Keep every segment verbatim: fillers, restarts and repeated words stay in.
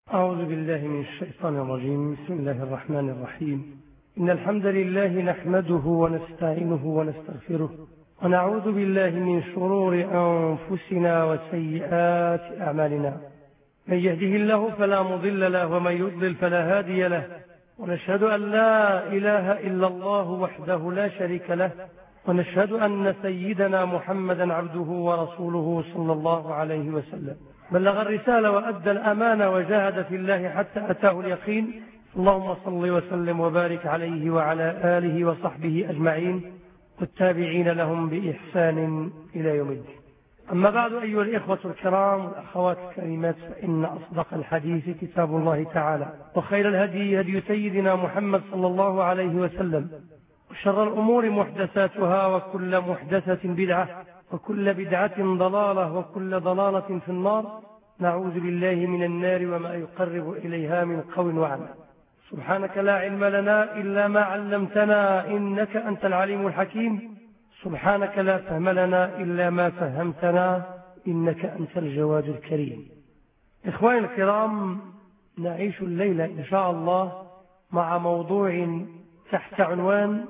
أعوذ بالله من الشيطان الرجيم. بسم الله الرحمن الرحيم. إن الحمد لله نحمده ونستعينه ونستغفره ونعوذ بالله من شرور أنفسنا وسيئات أعمالنا. من يهده الله فلا مضل له ومن يضلل فلا هادي له، ونشهد أن لا إله إلا الله وحده لا شريك له، ونشهد أن سيدنا محمدا عبده ورسوله صلى الله عليه وسلم. بلغ الرسالة وأدى الأمانة وجاهد في الله حتى أتاه اليقين. اللهم صل وسلم وبارك عليه وعلى آله وصحبه أجمعين والتابعين لهم بإحسان إلى يوم الدين. أما بعد، أيها الإخوة الكرام والأخوات الكريمات، فإن أصدق الحديث كتاب الله تعالى، وخير الهدي هدي سيدنا محمد صلى الله عليه وسلم، وشر الأمور محدثاتها، وكل محدثة بدعة، وكل بدعة ضلالة، وكل ضلالة في النار. نعوذ بالله من النار وما يقرب إليها من قول وعمل. سبحانك لا علم لنا إلا ما علمتنا إنك أنت العليم الحكيم. سبحانك لا فهم لنا إلا ما فهمتنا إنك أنت الجواد الكريم. إخواني الكرام، نعيش الليلة إن شاء الله مع موضوع تحت عنوان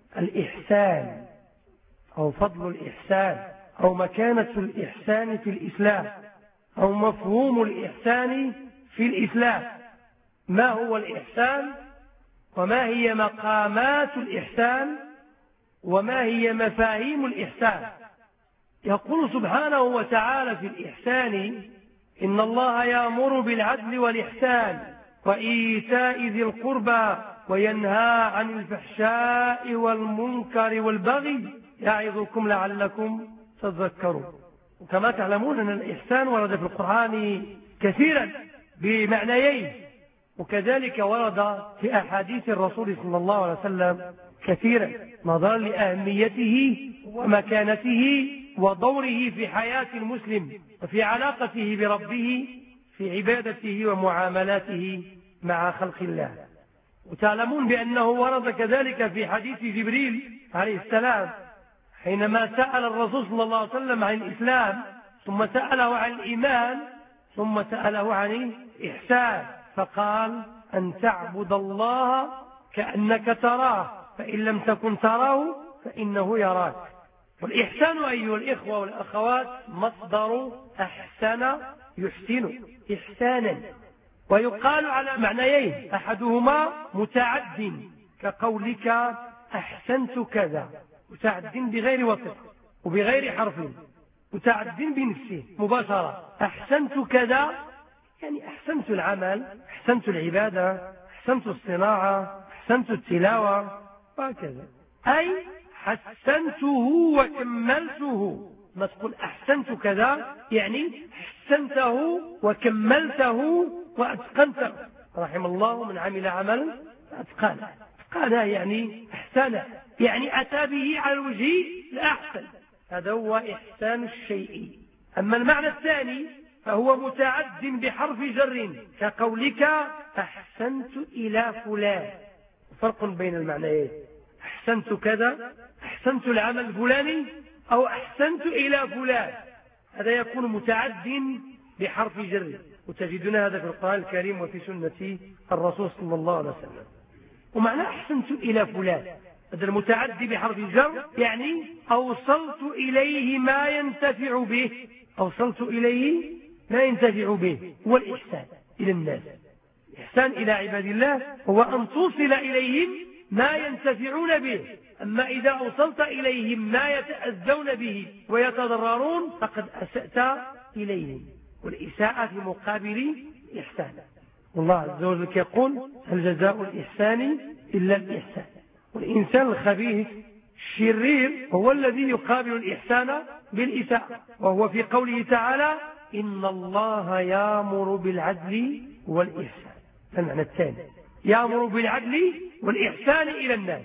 الإحسان، أو فضل الإحسان، أو مكانة الإحسان في الإسلام، أو مفهوم الإحسان في الإسلام. ما هو الإحسان؟ وما هي مقامات الإحسان؟ وما هي مفاهيم الإحسان؟ يقول سبحانه وتعالى في الإحسان: إن الله يأمر بالعدل والإحسان وإيتاء ذي القربى وينهى عن الفحشاء والمنكر والبغي يعظكم لعلكم تذكرون. وكما تعلمون أن الإحسان ورد في القرآن كثيرا بمعنيين، وكذلك ورد في أحاديث الرسول صلى الله عليه وسلم كثيرا، نظرا لأهميته ومكانته ودوره في حياة المسلم وفي علاقته بربه في عبادته ومعاملاته مع خلق الله. وتعلمون بأنه ورد كذلك في حديث جبريل عليه السلام حينما سأل الرسول صلى الله عليه وسلم عن الإسلام، ثم سأله عن الإيمان، ثم سأله عن الإحسان، فقال: أن تعبد الله كأنك تراه، فإن لم تكن تراه فإنه يراك. والإحسان أيها الإخوة والأخوات مصدر أحسن يحسن إحسانا، ويقال على معنيين: أحدهما متعد كقولك أحسنت كذا، متعد بغير وصف وبغير حرف، متعد بنفسه مباشرة. أحسنت كذا يعني أحسنت العمل، أحسنت العبادة، أحسنت الصناعة، أحسنت التلاوة، وهكذا. أي حسنته وكملته. ما تقول أحسنت كذا يعني حسنته وكملته وأتقنته. رحم الله من عمل عملا أتقانه. أتقانه يعني أحسنه، يعني أتى به على الوجه الأحسن. هذا هو إحسان الشيء. أما المعنى الثاني فهو متعد بحرف جر كقولك أحسنت إلى فلان. فرق بين المعنيين: أحسنت كذا، أحسنت العمل الفلاني، أو أحسنت إلى فلان. هذا يكون متعد بحرف جر، وتجدون هذا في القرآن الكريم وفي سنة الرسول صلى الله عليه وسلم. ومعنى أحسنت إلى فلان هذا المتعد بحرف جر يعني أوصلت إليه ما ينتفع به، أوصلت إليه ما ينتفع به. هو الإحسان إلى الناس. الإحسان إلى عباد الله هو أن توصل إليهم ما ينتفعون به. أما إذا أوصلت إليهم ما يتأذون به ويتضررون فقد أسأت إليهم، والإساءة في مقابل الإحسان. والله عز وجل يقول: هل جزاء الإحسان إلا الإحسان. والإنسان الخبيث الشرير هو الذي يقابل الإحسان بالإساءة، وهو في قوله تعالى: إن الله يأمر بالعدل والإحسان. المعنى الثاني: يأمر بالعدل والإحسان إلى الناس.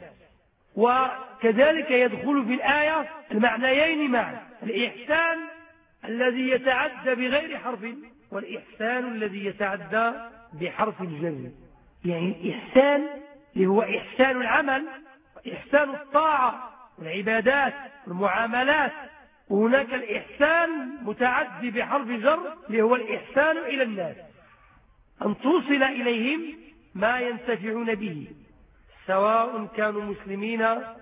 وكذلك يدخل في الآية المعنيين معا: الإحسان الذي يتعدى بغير حرف، والإحسان الذي يتعدى بحرف الجر. يعني الإحسان اللي هو إحسان العمل، إحسان الطاعة والعبادات والمعاملات. وهناك الإحسان متعدي بحرف جر اللي هو الإحسان إلى الناس. أن توصل إليهم ما ينتفعون به، سواء كانوا مسلمين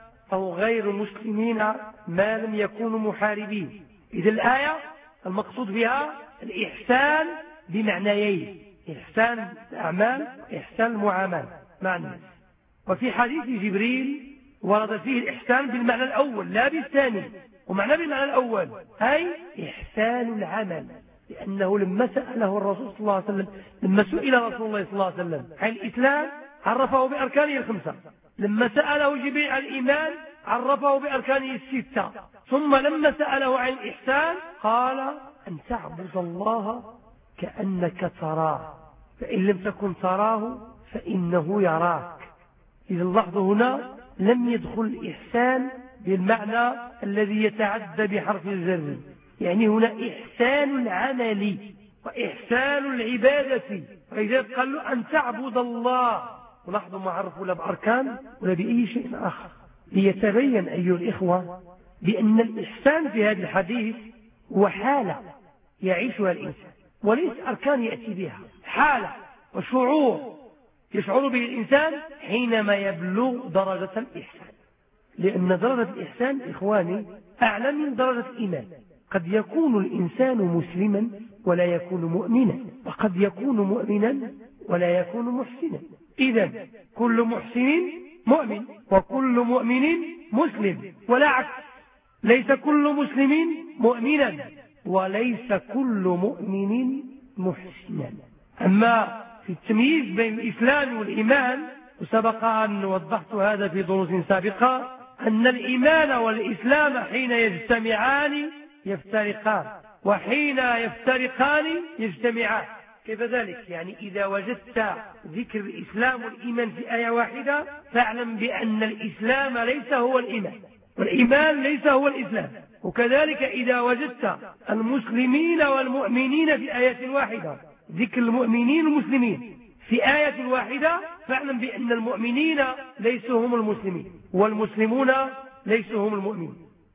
أو غير مسلمين ما لم يكونوا محاربين. إذا الآية المقصود بها الإحسان بمعنيين: إحسان الأعمال وإحسان المعاملة مع الناس. وفي حديث جبريل ورد فيه الإحسان بالمعنى الأول لا بالثاني. ومعنى بالمعنى الأول أي إحسان العمل، لأنه لما سأله الرسول صلى الله عليه وسلم لما سئل رسول الله صلى الله عليه وسلم عن الإسلام عرفه بأركانه الخمسة، لما سأله جبريل عن الإيمان عرفه بأركانه الستة، ثم لما سأله عن الإحسان قال أن تعبد الله كأنك تراه فإن لم تكن تراه فإنه يراك. إذا لاحظوا هنا لم يدخل الإحسان بالمعنى الذي يتعدى بحرف الجر، يعني هنا إحسان العمل وإحسان العبادة، فلذلك قال له أن تعبد الله. ولاحظوا ما عرفوا لا بأركان ولا بأي شيء آخر، ليتبين أيها الإخوة بأن الإحسان في هذا الحديث هو حالة يعيشها الإنسان وليس أركان يأتي بها، حالة وشعور يشعر به الإنسان حينما يبلغ درجة الإحسان. لأن درجة الإحسان إخواني أعلى من درجة الإيمان. قد يكون الإنسان مسلما ولا يكون مؤمنا، وقد يكون مؤمنا ولا يكون محسنا. إذن كل محسن مؤمن وكل مؤمن مسلم، ولا عكس، ليس كل مسلم مؤمنا وليس كل مؤمن محسنا. أما في التمييز بين الإسلام والإيمان، وسبق أن وضحت هذا في دروس سابقة، أن الإيمان والإسلام حين يجتمعان يفترقان، وحين يفترقان يجتمعان. كيف ذلك؟ يعني إذا وجدت ذكر الإسلام والإيمان في آية واحدة فاعلم بأن الإسلام ليس هو الإيمان والإيمان ليس هو الإسلام. وكذلك إذا وجدت المسلمين والمؤمنين في آية واحدة، ذكر المؤمنين والمسلمين في آية واحدة، فاعلم بأن المؤمنين ليسوا هم المسلمين والمسلمون ليسوا هم المؤمنين.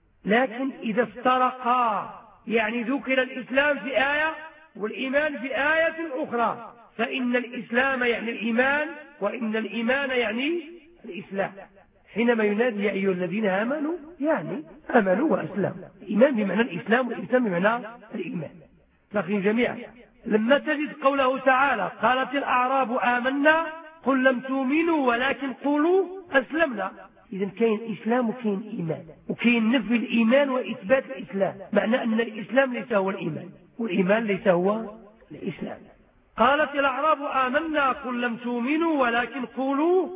لكن إذا افترقا، يعني ذكر الإسلام في آية والإيمان في آية أخرى، فإن الإسلام يعني الإيمان وإن الإيمان يعني الإسلام. حينما ينادي يا أيها الذين آمنوا يعني آمنوا وأسلموا، الإيمان بمعنى الإسلام والإسلام بمعنى الإيمان. لكن جميعا لما تجد قوله تعالى قالت الأعراب آمنا قل لم تؤمنوا ولكن قولوا أسلمنا، إذن كاين إسلام وكاين إيمان، وكاين نفي الإيمان وإثبات الإسلام، معنى أن الإسلام ليس هو الإيمان والإيمان ليس هو الإسلام. قالت الأعراب آمنا قل لم تؤمنوا ولكن قولوا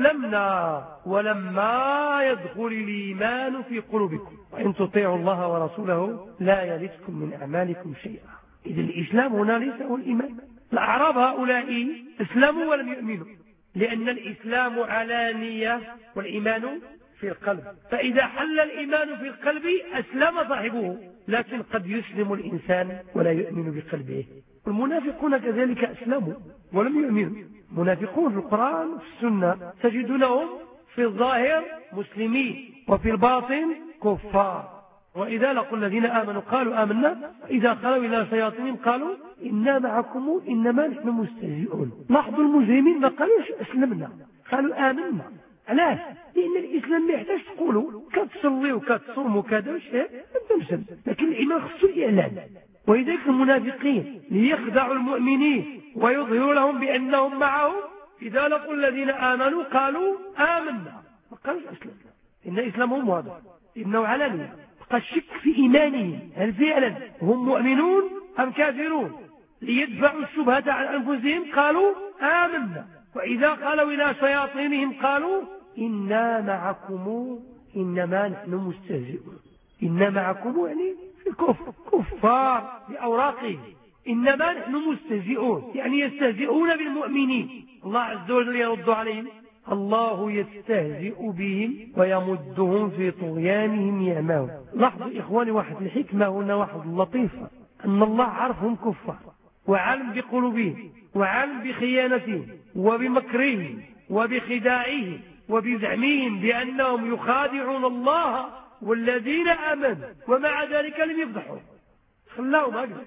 أسلمنا ولما يدخل الإيمان في قلوبكم وإن تطيعوا الله ورسوله لا يلدكم من أعمالكم شيئا. إذن الإسلام هنا ليس هو الإيمان. الأعراب هؤلاء اسلموا ولم يؤمنوا، لأن الإسلام علانية والإيمان في القلب، فإذا حل الإيمان في القلب أسلم صاحبه، لكن قد يسلم الإنسان ولا يؤمن بقلبه. المنافقون كذلك أسلموا ولم يؤمنوا. منافقون في القرآن وفي السنة تجدونهم في الظاهر مسلمين وفي الباطن كفار. وإذا لقوا الذين آمنوا قالوا آمنا وإذا خلوا إلى شياطينهم قالوا إنا معكم إنما نحن مستهزئون. لاحظوا المجرمين ما قالوش أسلمنا، قالوا آمنا. علاش؟ لأن الإسلام ما يحتاج تقولوا كتصلي وكتصوم وكذا وشيء أنت مسلم، لكن الإيمان خصو الإعلان. ولذلك المنافقين ليخدعوا المؤمنين ويظهروا لهم بأنهم معهم إذا لقوا الذين آمنوا قالوا آمنا، ما قالوش أسلمنا. إن إسلامهم واضح إنه علانية. قد شك في إيمانهم هل فعلا هم مؤمنون أم كافرون، ليدفعوا الشبهة عن أنفسهم قالوا آمنا وإذا خلوا إلى شياطينهم قالوا إنا معكم إنما نحن مستهزئون. إنا معكم يعني في الكفر، كفار بأوراقهم. إنما نحن مستهزئون يعني يستهزئون بالمؤمنين. الله عز وجل يرد عليهم الله يستهزئ بهم ويمدهم في طغيانهم يعمهون. لاحظوا إخواني واحد الحكمة هنا، واحد اللطيفة، أن الله عرفهم كفار وعلم بقلوبهم وعلم بخيانتهم وبمكرهم وبخداعهم وبزعمهم بأنهم يخادعون الله والذين آمنوا، ومع ذلك لم يفضحوا، خلاهم هكذا.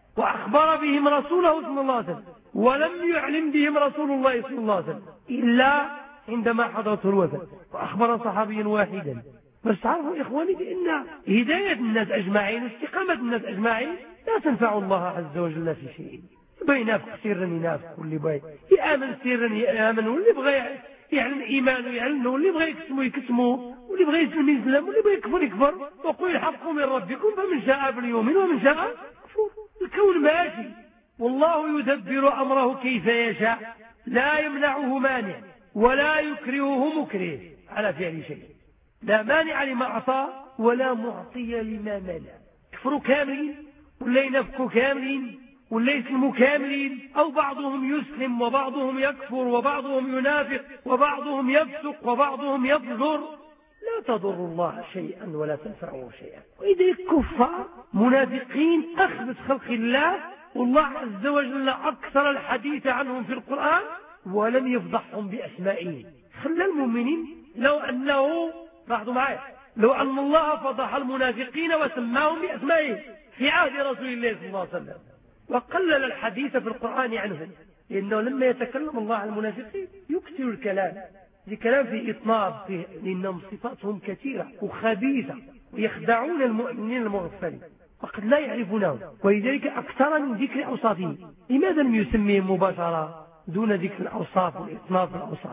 وأخبر بهم رسوله صلى الله عليه وسلم، ولم يعلم بهم رسول الله صلى الله عليه وسلم إلا عندما حضرته الوفاة، وأخبر صحابيا واحدا. بس تعرفوا إخواني بأن هداية الناس أجمعين واستقامة الناس أجمعين لا تنفع الله عز وجل في شيء. يبغى ينافق سرا ينافق، واللي بغى يآمن سرا يآمن، واللي بغى يعلن إيمانه يعلنه، واللي يبغى يكتمه يكتمه، واللي يبغى يسلم يسلم، واللي يبغى يكفر يكفر. وقل الحق من ربكم فمن شاء فليؤمن ومن شاء يكفر. الكون ماشي، والله يدبر أمره كيف يشاء، لا يمنعه مانع ولا يكرهه مكره على فعل شيء. لا مانع لما أعطى ولا معطي لما منع. يكفروا كاملين ولا ينفقوا كاملين ولا يسلموا كاملين، أو بعضهم يسلم وبعضهم يكفر وبعضهم ينافق وبعضهم يفسق وبعضهم يفجر، لا تضر الله شيئا ولا تنفعه شيئا. وإذا كفار منافقين أخذت خلق الله، والله عز وجل أكثر الحديث عنهم في القرآن ولم يفضحهم بأسمائهم. خلى المؤمنين لو أنه لاحظوا معي لو أن الله فضح المنافقين وسماهم بأسمائهم في عهد رسول الله صلى الله عليه وسلم، وقلل الحديث في القرآن عنهم، لأنه لما يتكلم الله عن المنافقين يكثر الكلام، الكلام في إطناب فيه، لأنهم صفاتهم كثيرة وخبيثة ويخدعون المؤمنين المغفلين وقد لا يعرفونه، ولذلك أكثر من ذكر أوصافهم. لماذا لم يسميهم مباشرة دون ذكر الأوصاف والإطناب في الأوصاف؟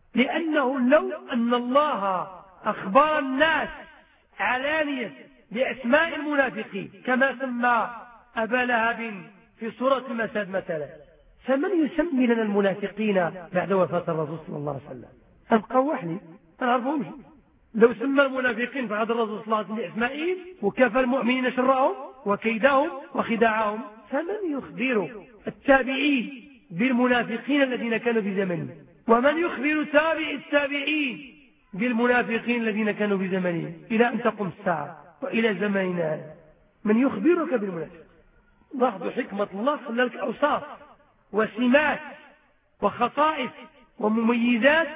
لأنه لو أن الله أخبر الناس علانية بأسماء المنافقين كما سمى أبا لهب في سورة المساد مثلا، فمن يسمي لنا المنافقين بعد وفاة الرسول صلى الله عليه وسلم؟ أبقى وحدي ما نعرفهمش. لو سمى المنافقين بعد الرسول صلى الله عليه وسلم بأسمائهم وكفى المؤمنين شرهم وكيدهم وخداعهم، فمن يخبر التابعين بالمنافقين الذين كانوا في زمنه؟ ومن يخبر تابع التابعين بالمنافقين الذين كانوا في زمنه إلى أن تقوم الساعة وإلى زماننا هذا؟ من يخبرك بالمنافق؟ لاحظوا حكمة الله، خلى لك أوصاف وسمات وخصائص ومميزات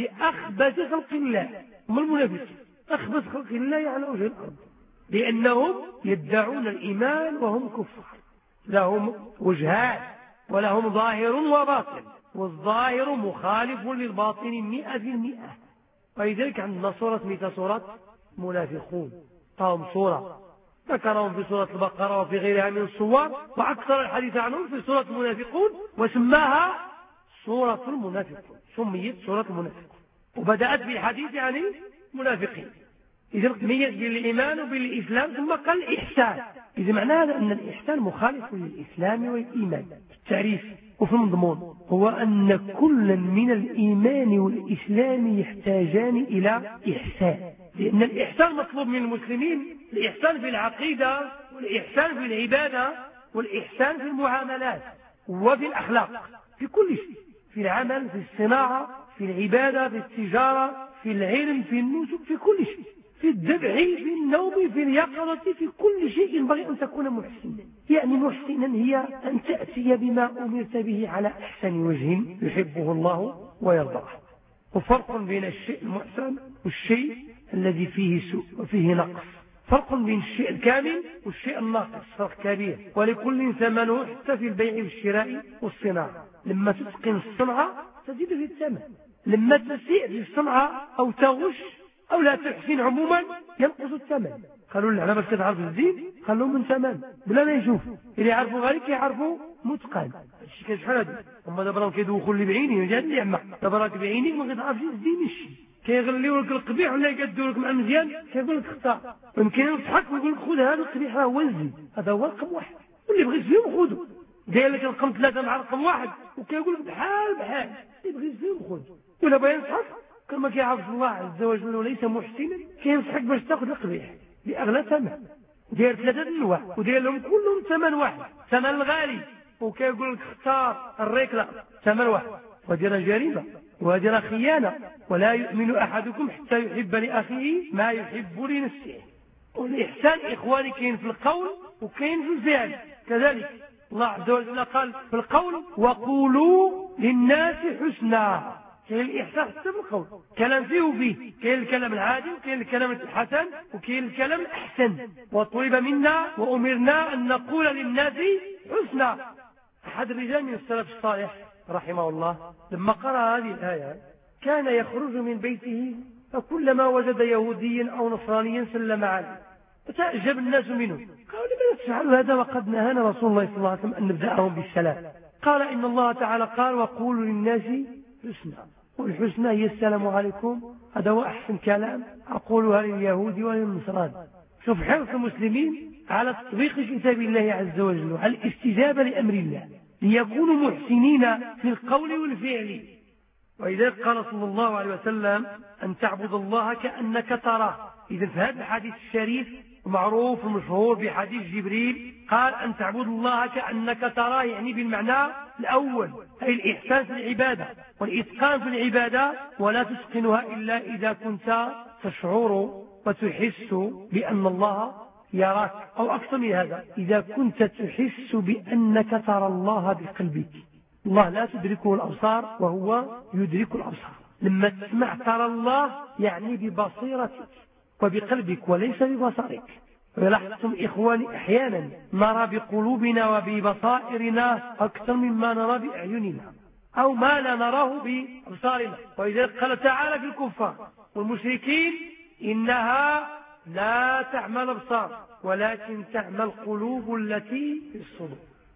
لأخبث خلق الله. هم المنافقين أخبث خلق الله على وجه الأرض، لأنهم يدعون الإيمان وهم كفار، لهم وجهات ولهم ظاهر وباطن، والظاهر مخالف للباطن مئة في المئة. ولذلك عندنا صورة مثل صورة منافقون، قام صورة ذكرهم في سورة البقرة وفي غيرها من الصور، وأكثر الحديث عنهم في سورة المنافقون، وسماها سورة المنافقون، سميت سورة المنافقون، وبدأت بالحديث عن المنافقين. إذا ميز بالإيمان وبالإسلام ثم قال الإحسان. إذا معنى هذا أن الإحسان مخالف للإسلام والإيمان. التعريف وفي المضمون هو أن كل من الإيمان والإسلام يحتاجان إلى إحسان، لأن الإحسان مطلوب من المسلمين، الإحسان في العقيدة والإحسان في العبادة والإحسان في المعاملات وفي الأخلاق، في كل شيء، في العمل، في الصناعة، في العبادة، في التجارة، في العلم، في النسك، في كل شيء، في الذبح، في النوم، في اليقظة، في كل شيء ينبغي أن تكون محسنا. يعني محسنا هي أن تأتي بما أمرت به على أحسن وجه يحبه الله ويرضاه. وفرق بين الشيء المحسن والشيء الذي فيه سوء وفيه نقص، فرق بين الشيء الكامل والشيء الناقص، فرق كبير. ولكل ثمنه حتى في البيع والشراء والصناعة. لما تتقن الصنعة تزيد في الثمن، لما تسيء في الصنعة أو تغش أو لا تحسن عموما ينقص الثمن. قالوا لنا بس كتعرف الزين خلوه من ثمن بلا ما يشوف، اللي يعرفوا غيرك يعرفوا متقن. الشيء كشحال هذا هما دابا راهم كيدوخوا اللي بعينيه جات النعمه، دابا راك بعينيك ما كتعرفش الزين الشيء، كيغليو لك القبيح ولا يقدوا لك مع المزيان كيقول لك اختار، يمكن يضحك ويقول لك خذ هذا القبيح راه هو الزين، هذا هو رقم واحد، واللي بغيت فيهم خذه. داير لك رقم ثلاثه مع رقم واحد وكيقول لك بحال بحال، اللي بغيت فيهم خذ. ولا بغى ينصحك كما كيعرف الله عز وجل وليس محسنا كينصحك باش تاخذ القبيح بأغلى ثمن، داير ثلاثة انواع وداير لهم كلهم ثمن واحد، ثمن الغالي، وكيقول لك اختار الريكلة ثمن واحد، وهذه جريمة وهذه خيانة. ولا يؤمن أحدكم حتى يحب لأخيه ما يحب لنفسه. والإحسان إخواني كاين في القول وكاين في الفعل كذلك. الله عز وجل قال في القول وقولوا للناس حسنا، كاين الإحسان حتى بالقول، كلام فيه وفيه، كاين الكلام العادي وكاين الكلام الحسن وكاين الكلام الأحسن. وطلب منا وأمرنا أن نقول للناس حسنا. أحد الرجال من السلف الصالح رحمه الله لما قرأ هذه الآية كان يخرج من بيته فكلما وجد يهوديا أو نصرانيا سلم عليه، فتعجب الناس منه، قالوا لماذا تفعل هذا وقد نهانا رسول الله صلى الله عليه وسلم أن نبدأهم بالسلام؟ قال إن الله تعالى قال وقولوا للناس حسنا، والحسنى هي السلام عليكم، هذا هو أحسن كلام أقولها لليهود وللنصران. شوف حرص المسلمين على تطبيق كتاب الله عز وجل وعلى الاستجابة لأمر الله ليكونوا محسنين في القول والفعل. ولذلك قال صلى الله عليه وسلم أن تعبد الله كأنك تراه. إذا في هذا الحديث الشريف معروف ومشهور بحديث جبريل قال أن تعبد الله كأنك تراه، يعني بالمعنى الأول أي الإحسان في العبادة والإتقان في العبادة، ولا تتقنها إلا إذا كنت تشعر وتحس بأن الله يراك، أو أكثر من هذا إذا كنت تحس بأنك ترى الله بقلبك. الله لا تدركه الأبصار وهو يدرك الأبصار. لما تسمع ترى الله يعني ببصيرتك وبقلبك وليس ببصرك. ولاحظتم إخواني أحيانا نرى بقلوبنا وببصائرنا أكثر مما نرى بأعيننا أو ما لا نراه بأبصارنا. ولذلك قال تعالى في الكفار والمشركين إنها لا تعمى الأبصار ولكن تعمى القلوب التي في الصدور.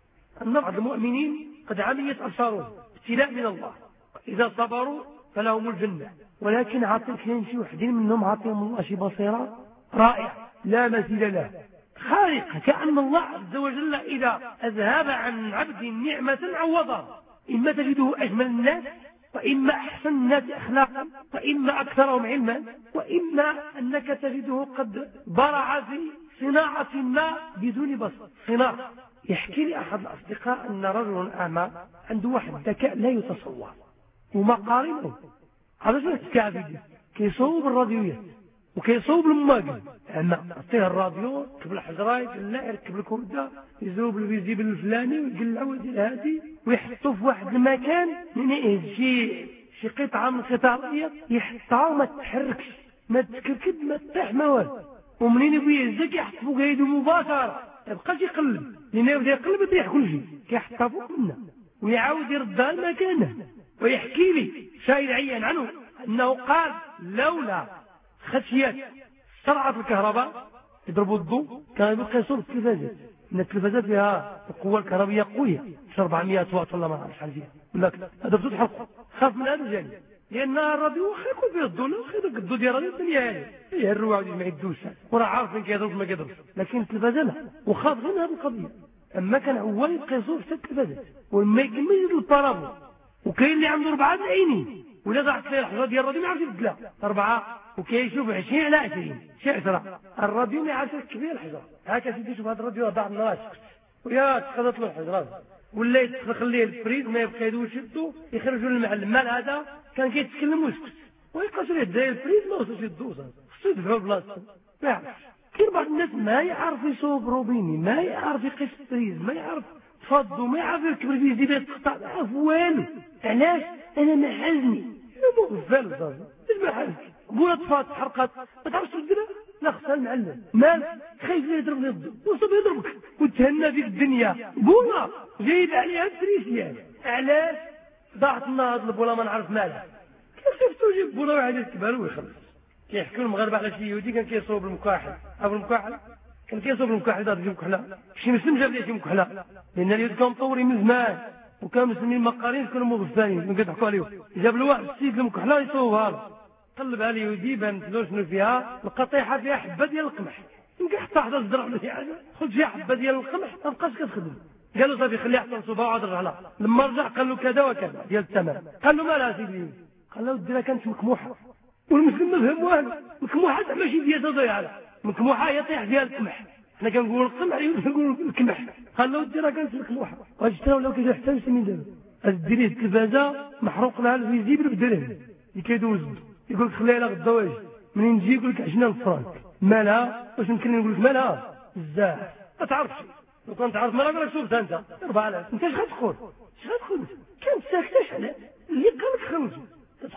أن بعض المؤمنين قد عميت أبصارهم ابتلاء من الله، إذا صبروا فلهم الجنة، ولكن عاطل كاين شي وحدين منهم عاطيهم الله شي بصيرة رائعة لا مثيل له خارقة، كأن الله عز وجل إذا أذهب عن عبد نعمة عوضها، إما تجده أجمل الناس وإما أحسن الناس أخلاقا وإما أكثرهم علما وإما أنك تجده قد برع في صناعة ما بدون بصر صناعة. يحكي لي أحد الأصدقاء أن رجل أعمى عنده واحد ذكاء لا يتصور وما قارنه. هذا شو الكافي كيصوب الراديويات وكيصوب الماقل أعمى، أعطيه الراديو يركب الحجرايت لا يركب الكردة يزوب الفيزيبل الفلاني ويقلعو يدير هادي ويحطوه في واحد المكان من شي شي قطعة من قطع الراديو يحطها وما تتحركش ما تكركب ما تطيح ما والو، ومنين يبغي يهزك يحط فوق يده مباشرة يبقاش يقلب، لأنه يبدا يقلب يطيح كل شيء كيحطها فوق منه ويعاود يردها لمكانه. ويحكي لي شاهد عيان عنه أنه قال لولا خشية سرعة الكهرباء يضربوا الضوء كان يبقى يصور التلفازات، إن التلفازات فيها القوة الكهربية قوية أربعمائة واط ولا ما نعرفش شحال فيها، ولكن هذا بدو تحرقه خاف من هذا الجانب، لأن الراديو خيكون فيه الضوء لا خير الضوء ديال الراديو الدنيا هذه هي الرواعي ما يدوش وراه عارف فين كيضرب ما كيضربش، لكن التلفازة لا وخاف من هذه القضية. أما كان هو يبقى يصور حتى التلفازات وما يكمل البارابول. وكاين اللي عنده أربعة عينين ولا ضاعت فيه الحجرة ديال الراديو ما يعرفش يبدلها أربعة وكيشوف عشرين على عشرين شي عشرة الراديو ما يعرفش يركب فيه الحجرة. هاكا سيدي شوف هذا الراديو ضاع الناس ويا تخلط له الحجرات ولا يخليه الفريز ما يبقى يدوش يدو يخرجوا للمعلم مال هذا كان كيتكلم ويسكت ويبقى شريه داير الفريز ما وصلش يدوز خصو يدفعوا بلاصتو ما يعرفش. كاين بعض الناس ما يعرف يصوب روبيني ما يعرف يقيس الفريز ما يعرف تفضوا ما يعرف يركب الفيز ديال تقطع ما يعرف والو. علاش؟ انا ما حزني يا مغفل صافي اش ما حزني بولا طفات حرقات ما تعرفش تديرها لا خصها المعلم مال خايف يضربني الضو وصاب يضربك وتهنى فيك الدنيا بولا جايب عليها الفريسيان. علاش؟ ضاعت لنا هاد البولا ما نعرف مالها كيف شفتو جيب بولا واحد يركبها له ويخلص. كيحكيو المغاربه على شي يهودي كان كيصوب المكاحل ابو المكاحل كان كيصوب المكاحل هذا يجيب كحله شي مسلم جاب ليه شي مكحله لان اليهود كانوا مطورين من زمان وكانوا مسلمين مقارين كانوا مغفلين من كيضحكوا عليهم. جاب له واحد السيد المكحله يصوبها له قلبها اليهودي بان له شنو فيها القطيحه فيها حبه ديال القمح يمكن حتى حدا زرع له شي حاجه خذ شي حبه ديال القمح ما بقاش كتخدم. قال له صافي خليها حتى نصوبها وعاد رجع لها. لما رجع قال له كذا وكذا ديال الثمن قال له مالها سيدي قال له ديرها كانت مكموحه والمسلم ما فهم والو. مكموحه زعما شي ديال ضيعه مكموحه يطيح فيها القمح حنا كنقولوا القمح كنقولوا القمح قال له ديرها كانت مكموحه واجتراو لو كيجي حتى مسلمين دابا ديريه التلفازه محروق لها الفيزيبل بدرهم اللي كيدوز يقول لك خليها غدا واجي منين تجي يقول لك عشرين ألف فرانك مالها واش يمكن نقول لك مالها بزاف ما تعرفش لو كنت تعرف مالها قال لك شوف انت أربعة آلاف انت اش غتقول اش غتقول كانت ساكته شحال اللي قال لك خرج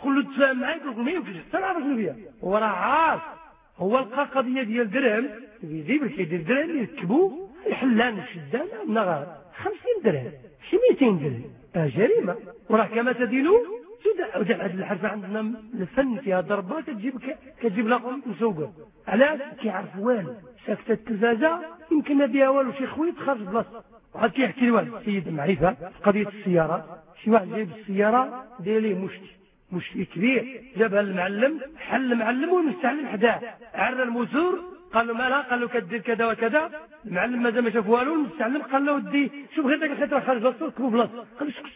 عشرة المية وكيجي حتى عشرة المية. هو راه عارف، هو لقى قضيه ديال درهم يجيب كيدير درهم يركبوه يحلان الشدان نغار خمسين درهم شي مئتين درهم. اه جريمه. وراه كما تدينوا ودع هذا الحرفه. عندنا الفن فيها ضربه كتجيب كتجيب لاقم مسوقه. علاش؟ كيعرف والو. ساكته التلفازه يمكن ما بها والو، شي خويت خرج بلاصه وعاد كيحكي لي واحد السيد معرفه قضيه السياره. شي واحد جايب السياره داير ليه مشتي مشتي كبير، جابها المعلم، حل المعلم والمستعلم حداه، عرى الموتور قال له مالها، قال له كدير كذا وكذا. المعلم مازال ما شاف والو، المستعلم قال له ودي شوف غير داك الخيط خارج بلاصتو ركبوا بلاصتو. قال له سكت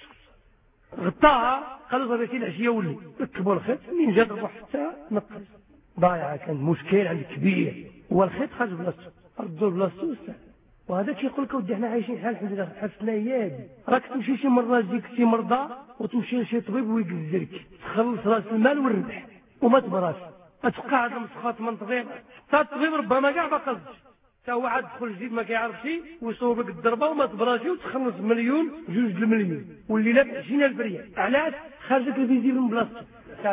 غطاها، قال له صافي شي العشيه ولي ركبوا الخيط. منين جا ضربوا حتى نقص ضايعه. كان مشكل عندي كبير، هو الخيط خارج بلاصتو ردوا بلاصتو. وهذا كيقول لك ودي حنا عايشين حال الحمد لله حسنا يادي. راك تمشي شي مره تجيك شي مرضى وتمشي لشي طبيب ويجزرك تخلص راس المال والربح وما تبراش، تبقى هذا مسخاط من طبيب حتى الطبيب ربما كاع ما قصدش، حتى هو عاد دخل جديد ما كيعرفش ويصوبك الضربه وما تبراشي وتخلص مليون جوج المليون والليله ب عشرين ألف ريال. علاش؟ خرجك الفيزي من بلاصتو.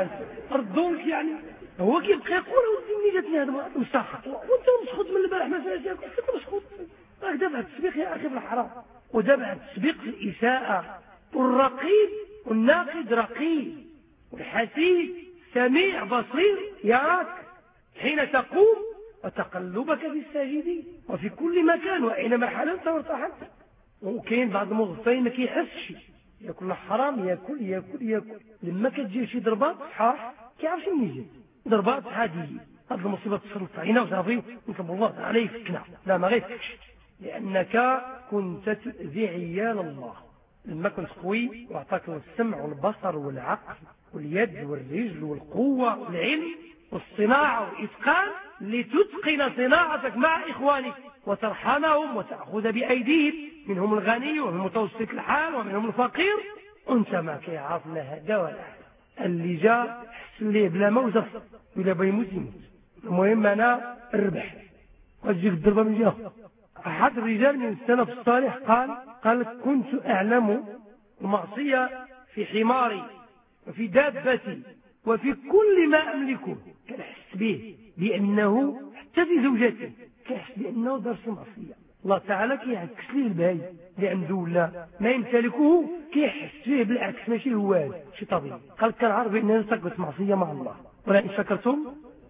ردوا لك يعني. هو كيبقى يقول ودي منين جاتني هذا مسخط وانت مسخوط من البارح ما سالتش كنت مسخوط. راك دابا التسبيق يا اخي في الحرام، ودابا التسبيق في الاساءه. والرقيب والناقد رقيب والحسيب سميع بصير يراك حين تقوم وتقلبك في الساجدين وفي كل مكان واينما حللت وارتحلت. وكاين بعض المغفلين ما كيحسش، ياكل حرام ياكل ياكل ياكل. لما كتجي شي ضربات صحاح كيعرفش منين جات ضربات عاديه. هذه المصيبه تسلط علينا وصافي نطلب الله تعالى يفكنا. لا ما غيفكش، لأنك كنت تؤذي عيال الله. لما كنت قوي واعطاك السمع والبصر والعقل واليد والرجل والقوة والعلم والصناعة والإتقان لتتقن صناعتك مع إخوانك وترحمهم وتأخذ بأيديهم، منهم الغني ومنهم المتوسط الحال ومنهم الفقير. أنت ما كيعرف لا هذا ولا هذا. اللي جاء حسن ليه بلا موزف ولا بيموت يموت. المهم أنا الربح وتجيك الضربة من جهة. أحد الرجال من السلف الصالح قال قال كنت أعلم المعصية في حماري وفي دابتي وفي كل ما أملكه، كنحس به بأنه حتى في زوجتي كنحس بأنه درس معصية. الله تعالى كيعكس ليه الباي اللي عنده ولا ما يمتلكه كيحس فيه بالعكس ماشي هو هذا شي طبيعي. قال كنعرف بأنني ارتكبت معصية مع الله، ولئن شكرتم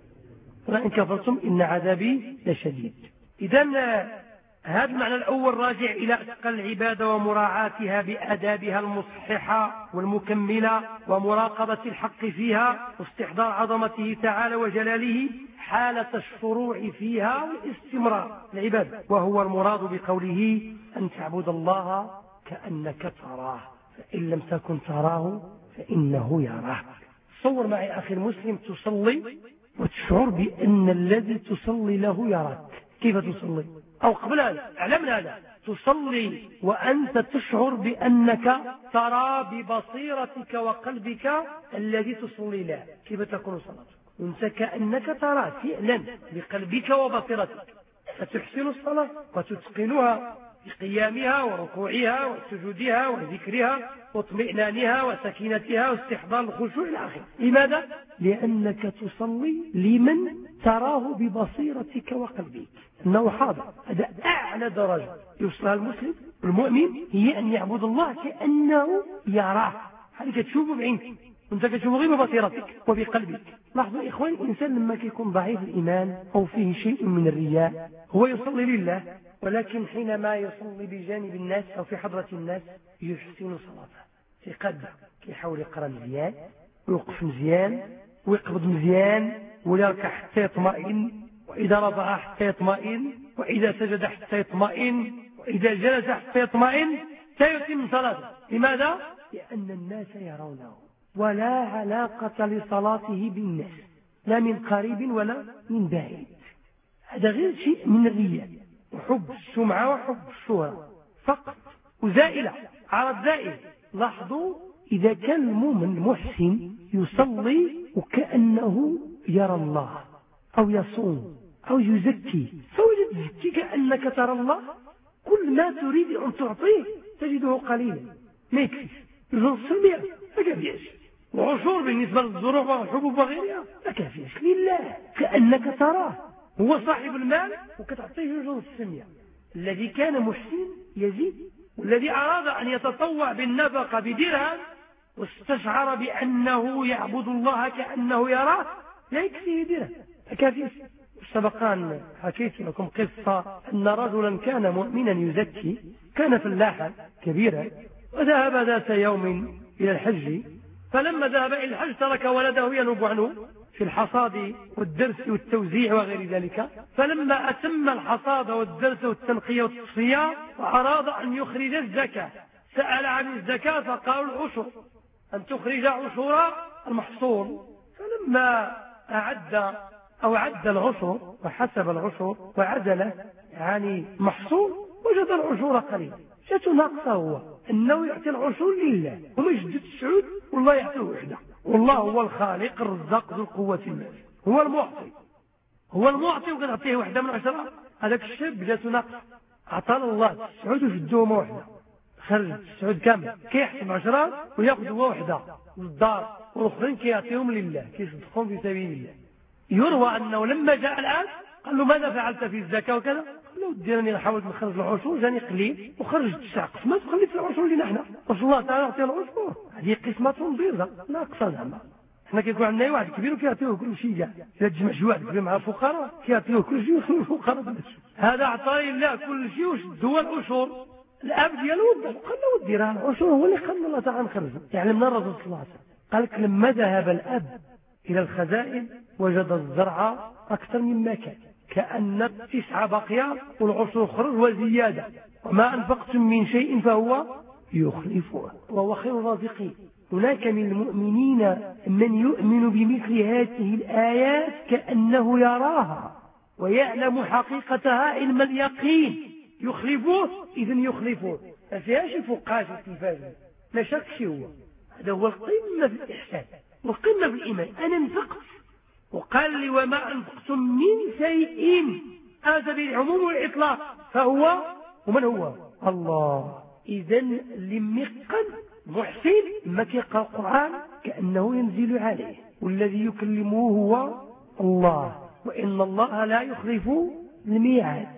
ولئن كفرتم إن عذابي لشديد. إذا هذا المعنى الأول راجع إلى أتقى العبادة ومراعاتها بآدابها المصححة والمكملة ومراقبة الحق فيها واستحضار عظمته تعالى وجلاله حالة الشروع فيها والاستمرار العبادة. وهو المراد بقوله أن تعبد الله كأنك تراه فإن لم تكن تراه فإنه يراك. تصور معي أخي المسلم تصلي وتشعر بأن الذي تصلي له يراك. كيف تصلي؟ أو قبل هذا اعلمنا هذا، تصلي وأنت تشعر بأنك ترى ببصيرتك وقلبك الذي تصلي له. كيف تكون صلاتك؟ أنت كأنك ترى فعلا بقلبك وبصيرتك، فتحسن الصلاة وتتقنها بقيامها وركوعها وسجودها وذكرها واطمئنانها وسكينتها واستحضار الخشوع إلى آخره. لماذا؟ لأنك تصلي لمن تراه ببصيرتك وقلبك أنه حاضر. هذا أعلى درجة يوصلها المسلم المؤمن، هي أن يعبد الله كأنه يراه. هذه تشوفه بعينك وانت كتشوفه غير ببصيرتك وبقلبك. لاحظوا إخواني، الإنسان لما كيكون ضعيف الإيمان أو فيه شيء من الرياء هو يصلي لله، ولكن حينما يصلي بجانب الناس أو في حضرة الناس يحسن صلاته في قلبه، كيحاول يقرأ مزيان ويوقف مزيان ويقبض مزيان ولا يركع حتى يطمئن، وإذا رفع حتى يطمئن، وإذا سجد حتى يطمئن، وإذا جلس حتى يطمئن، سيتم صلاته. لماذا؟ لأن الناس يرونه ولا علاقة لصلاته بالناس لا من قريب ولا من بعيد. هذا غير شيء من الرياء وحب السمعة وحب الشهرة فقط وزائلة عرض زائل. لاحظوا إذا كان المؤمن محسن يصلي وكأنه يرى الله أو يصوم أو يزكي، فوجد تزكي كأنك ترى الله، كل ما تريد أن تعطيه تجده قليلا ما يكفيش. يوصل بها ما كفيش. العشور بالنسبة للزروع والحبوب وغيرها ما كافياش لله، كأنك تراه، هو صاحب المال وكتعطيه جزء السمية. الذي كان محسن يزيد، والذي أراد أن يتطوع بالنفقة بدرهم واستشعر بأنه يعبد الله كأنه يراه لا يكفيه درهم، فكافيش. سبق أن حكيت لكم قصة أن رجلا كان مؤمنا يزكي، كان فلاحا كبيرا، وذهب ذات يوم إلى الحج، فلما ذهب إلى الحج ترك ولده ينوب عنه في الحصاد والدرس والتوزيع وغير ذلك. فلما أتم الحصاد والدرس والتنقية والتصفية وأراد أن يخرج الزكاة سأل عن الزكاة فقالوا العشر، أن تخرج عشور المحصول. فلما أعد أو عد العشر وحسب العشر وعدله يعني محصول وجد العشور قليلا، جاءته ناقصة هو أنه يعطي العشور لله وما يجدد السعود والله يعطيه وحده، والله هو الخالق الرزاق ذو القوة المتين، هو المعطي هو المعطي وقد أعطيه وحده من عشرة. هذاك الشاب جاءته ناقصة، أعطاه الله السعود وجدوه ما وحده، خرج السعود كامل كيحسب عشرة ويأخذ هو وحده والدار، والآخرين كيعطيهم لله كيصدقون في سبيل الله. يروى أنه لما جاء الآن قال له ماذا فعلت في الزكاة وكذا؟ قال له ديرني حاولت نخرج العشور جاني قليل وخرجت تسع قسمات وخليت العشور لنا احنا، رسول الله تعالى يعطي العشور، هذه قسمات بيضاء ناقصة زعما. احنا كيكون عندنا واحد كبير وكيعطيه كل شيء كاع، اذا تجمع شي واحد كبير مع الفقراء كيعطيه كل شيء ويخلي الفقراء بلاش. هذا عطى لله كل شيء وشد هو العشور، الاب ديالو قال له ودي راه العشور هو اللي قال الله تعالى نخرجه. يعني من الرسول صلى الله عليه وسلم قال لك لما ذهب الاب إلى الخزائن وجد الزرع أكثر مما كان، كأن التسعة بقية والعشر خرج وزيادة، وما أنفقتم من شيء فهو يخلفه وهو خير الرازقين. هناك من المؤمنين من يؤمن بمثل هذه الآيات كأنه يراها ويعلم حقيقتها علم اليقين، يخلفوه إذن يخلفوه، ما فيهاش فقاش التلفاز، لا شك هو هذا هو القمة في الإحسان والقمة في الإيمان. أنا انفقت وقال لي وما أنفقتم من شيء، هذا بالعموم والإطلاق، فهو ومن هو الله. إذن لمقا محسن ما كيقرأ القرآن كأنه ينزل عليه، والذي يكلمه هو الله، وإن الله لا يخلف الميعاد.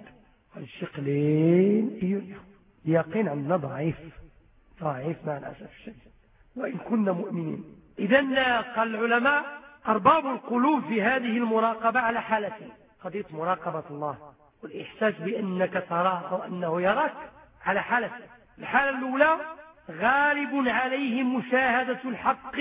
الشقلين يقين عندنا ضعيف ضعيف مع الأسف الشديد وإن كنا مؤمنين. إذن قال العلماء أرباب القلوب في هذه المراقبة على حالتين: قضية مراقبة الله والإحساس بأنك تراه أو أنه يراك على حالتين. الحالة الأولى غالب عليه مشاهدة الحق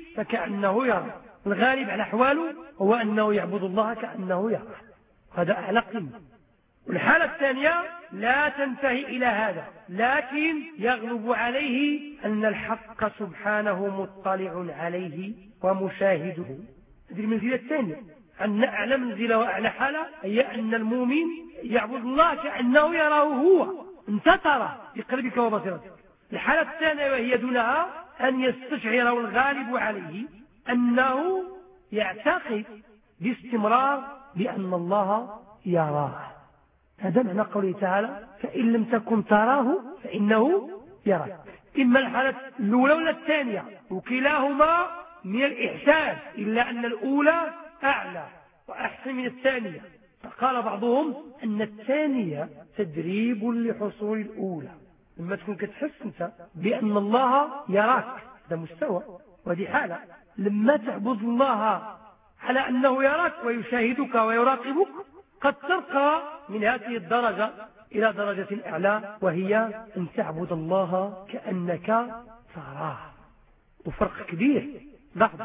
فكأنه يرى، الغالب على أحواله هو أنه يعبد الله كأنه يرى، هذا أعلى قمة. والحالة الثانية لا تنتهي إلى هذا، لكن يغلب عليه أن الحق سبحانه مطلع عليه ومشاهده. هذه المنزلة الثانية، أن أعلى منزلة وأعلى حالة هي أن المؤمن يعبد الله كأنه يراه هو، أنت ترى بقلبك وبصيرتك. الحالة الثانية وهي دونها أن يستشعر الغالب عليه أنه يعتقد باستمرار بأن الله يراه. هذا معنى قوله تعالى فإن لم تكن تراه فإنه يراك. إما الحالة الأولى ولا الثانية، وكلاهما من الإحسان، إلا أن الأولى أعلى وأحسن من الثانية. فقال بعضهم أن الثانية تدريب لحصول الأولى، لما تكون كتحس أنت بأن الله يراك، هذا مستوى وهذه حالة. لما تعبد الله على أنه يراك ويشاهدك ويراقبك قد ترقى من هذه الدرجة إلى درجة أعلى، وهي أن تعبد الله كأنك تراه. وفرق كبير. لاحظ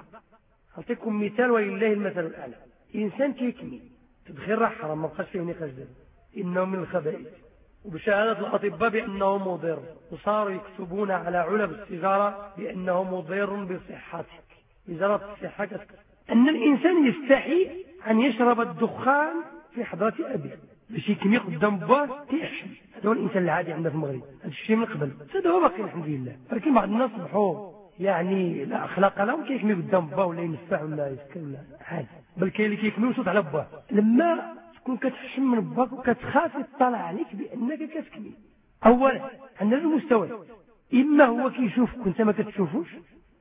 أعطيكم مثال ولله المثل الأعلى. إنسان كيكمي تدخل راح حرام ما بقاش فيه نقاش، إنه من الخبائث، وبشهادة الأطباء بأنه مضر، وصاروا يكتبون على علب السيجارة بأنه مضر بصحتك. وزارة الصحة تكتب أن الإنسان يستحي أن يشرب الدخان في حضرة أبيه باش يكمي قدام باه كيحشم. هذا هو الإنسان العادي عندنا في المغرب، هذا الشيء من قبل، هذا هو باقي الحمد لله. ولكن بعض الناس صبحوا يعني لا أخلاق لهم، كيكمي قدام باه ولا ينفع ولا يسكر ولا عادي، بل كاين اللي كيكمي وصوت على باه. لما تكون كتحشم من باك وكتخاف يطلع عليك بأنك كتكمي، أولا عندنا المستوى، إما هو كيشوفك وانت ما كتشوفوش،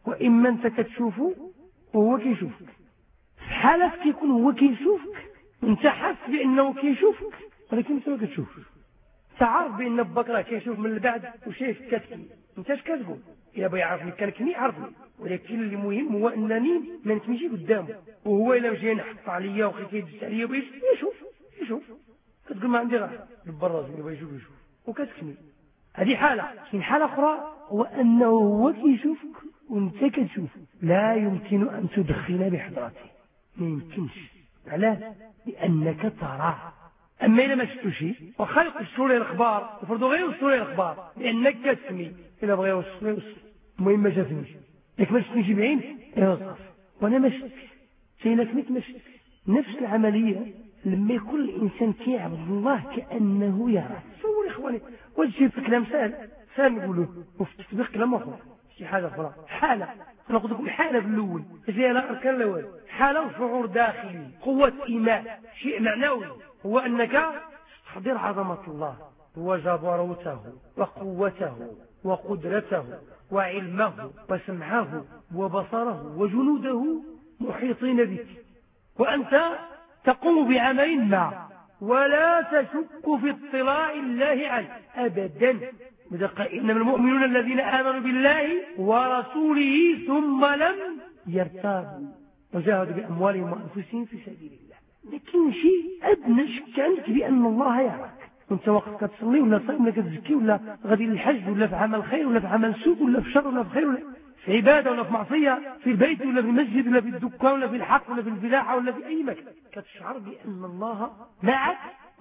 وإما أنت كتشوفه وهو كيشوفك. في حالة كيكون هو كيشوفك وانت حاسس بأنه كيشوفك ولكن انت ما كتشوفش. تعرف بأن باك راه كيشوف من البعد وشايف كتكني، انت اش كتقول؟ إلا بغى يعرفني كنكني عرفني، ولكن اللي مهم هو أنني ما نتمشيش قدامه، وهو إلا مشى ينحط عليا وخي كيدز عليا بغى يشوف يشوف كتقول ما عندي راه بالبراز اللي بغى يشوف يشوف وكتكني. هذه حالة. كاين حالة أخرى هو أنه هو كيشوفك وانت كتشوف، لا يمكن أن تدخل بحضرته، ما يمكنش. علاه؟ لأنك تراه. أما إلا ما شفتوش وخا يوصلوا لي الأخبار يفرضوا غير يوصلوا لي الأخبار لأنك كتسمي، إلا بغى يوصل يوصل، المهم ما شافنيش، لكن ما شفتنيش بعيد يوصف وأنا ما شفتش سينك مثل ما شفتش. نفس العملية لما يكون الإنسان كيعبد الله كأنه يرى. صور إخواني وجه في كلام سهل سهل نقولوا وفي التطبيق كلام أخرى شي حاجة أخرى. حالة أنا قلت لكم حالة بالأول فيها لا أركان الأول، حالة وشعور داخلي، قوة إيمان، شيء معنوي، هو أنك تحضر عظمة الله وجبروته وقوته وقدرته وعلمه وسمعه وبصره وجنوده محيطين بك، وأنت تقوم بعمل ما ولا تشك في اطلاع الله عنه أبدا. إنما المؤمنون الذين آمنوا بالله ورسوله ثم لم يرتابوا وجاهدوا بأموالهم وأنفسهم في سبيل الله. لكن شيء أدنى شك عندك بأن الله يراك وانت وقت كتصلي ولا صائم ولا كتزكي ولا غادي للحج ولا في عمل خير ولا في عمل سوء ولا في شر ولا في خير ولا في عبادة ولا في معصية، في البيت ولا في المسجد ولا في الدكان ولا في الحق ولا في الفلاحة ولا في أي مكان، كتشعر بأن الله معك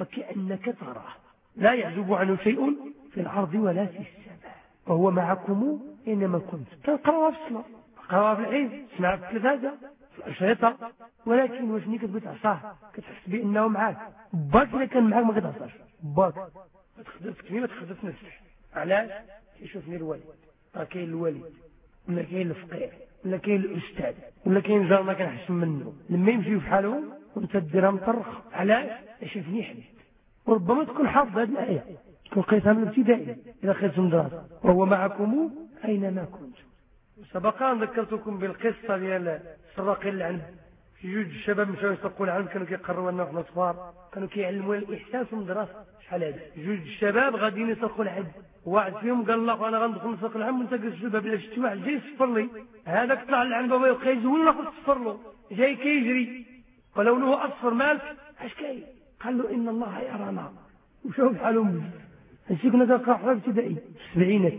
وكأنك تراه، لا يعزب عنه شيء في الأرض ولا في السماء، وهو معكم أينما كنت. تقرأها في الصلاة، تقرأها في العيد، تسمعها في التلفازة، في الأشرطة، ولكن واش ملي كتبغي تعصاه كتحس بأنه معك. باك إلا كان معك ما كتعصاش، باك ما تخدمش ما تخدمش نفسك. علاش؟ كيشوفني الوالد، راه كاين الوالد ولا كاين الفقير ولا كاين الأستاذ ولا كاين جار ما كنحسن منه، لما يمشيو في حالهم وانت ديرها مطرخ. علاش؟ شافني حبيب. وربما تكون حافظ هذه الآية، تكون قريتها من الابتدائي إلى خيرتم دراسة، وهو معكم أينما كنتم. سبق أن ذكرتكم بالقصة ديال السراقين العنب. في جوج الشباب مشاو يسرقوا العنب، كانوا كيقروا لنا في الصغار، كانوا كيعلموا الإحسان في المدرسة. شحال هذا جوج الشباب غاديين يسرقوا العنب، واحد فيهم قال الله أنا غندخل نسرق العنب وانت جلس في الباب، الا شفتي واحد جاي يصفر لي، هذاك طلع العنب ويبقى يزول لا تصفر له، جاي كيجري ولونه أصفر مالك اش كاين؟ قال له إن الله يرانا. وشوف بحالهم هادشي كنا كنقراو في ابتدائي في السبعينات.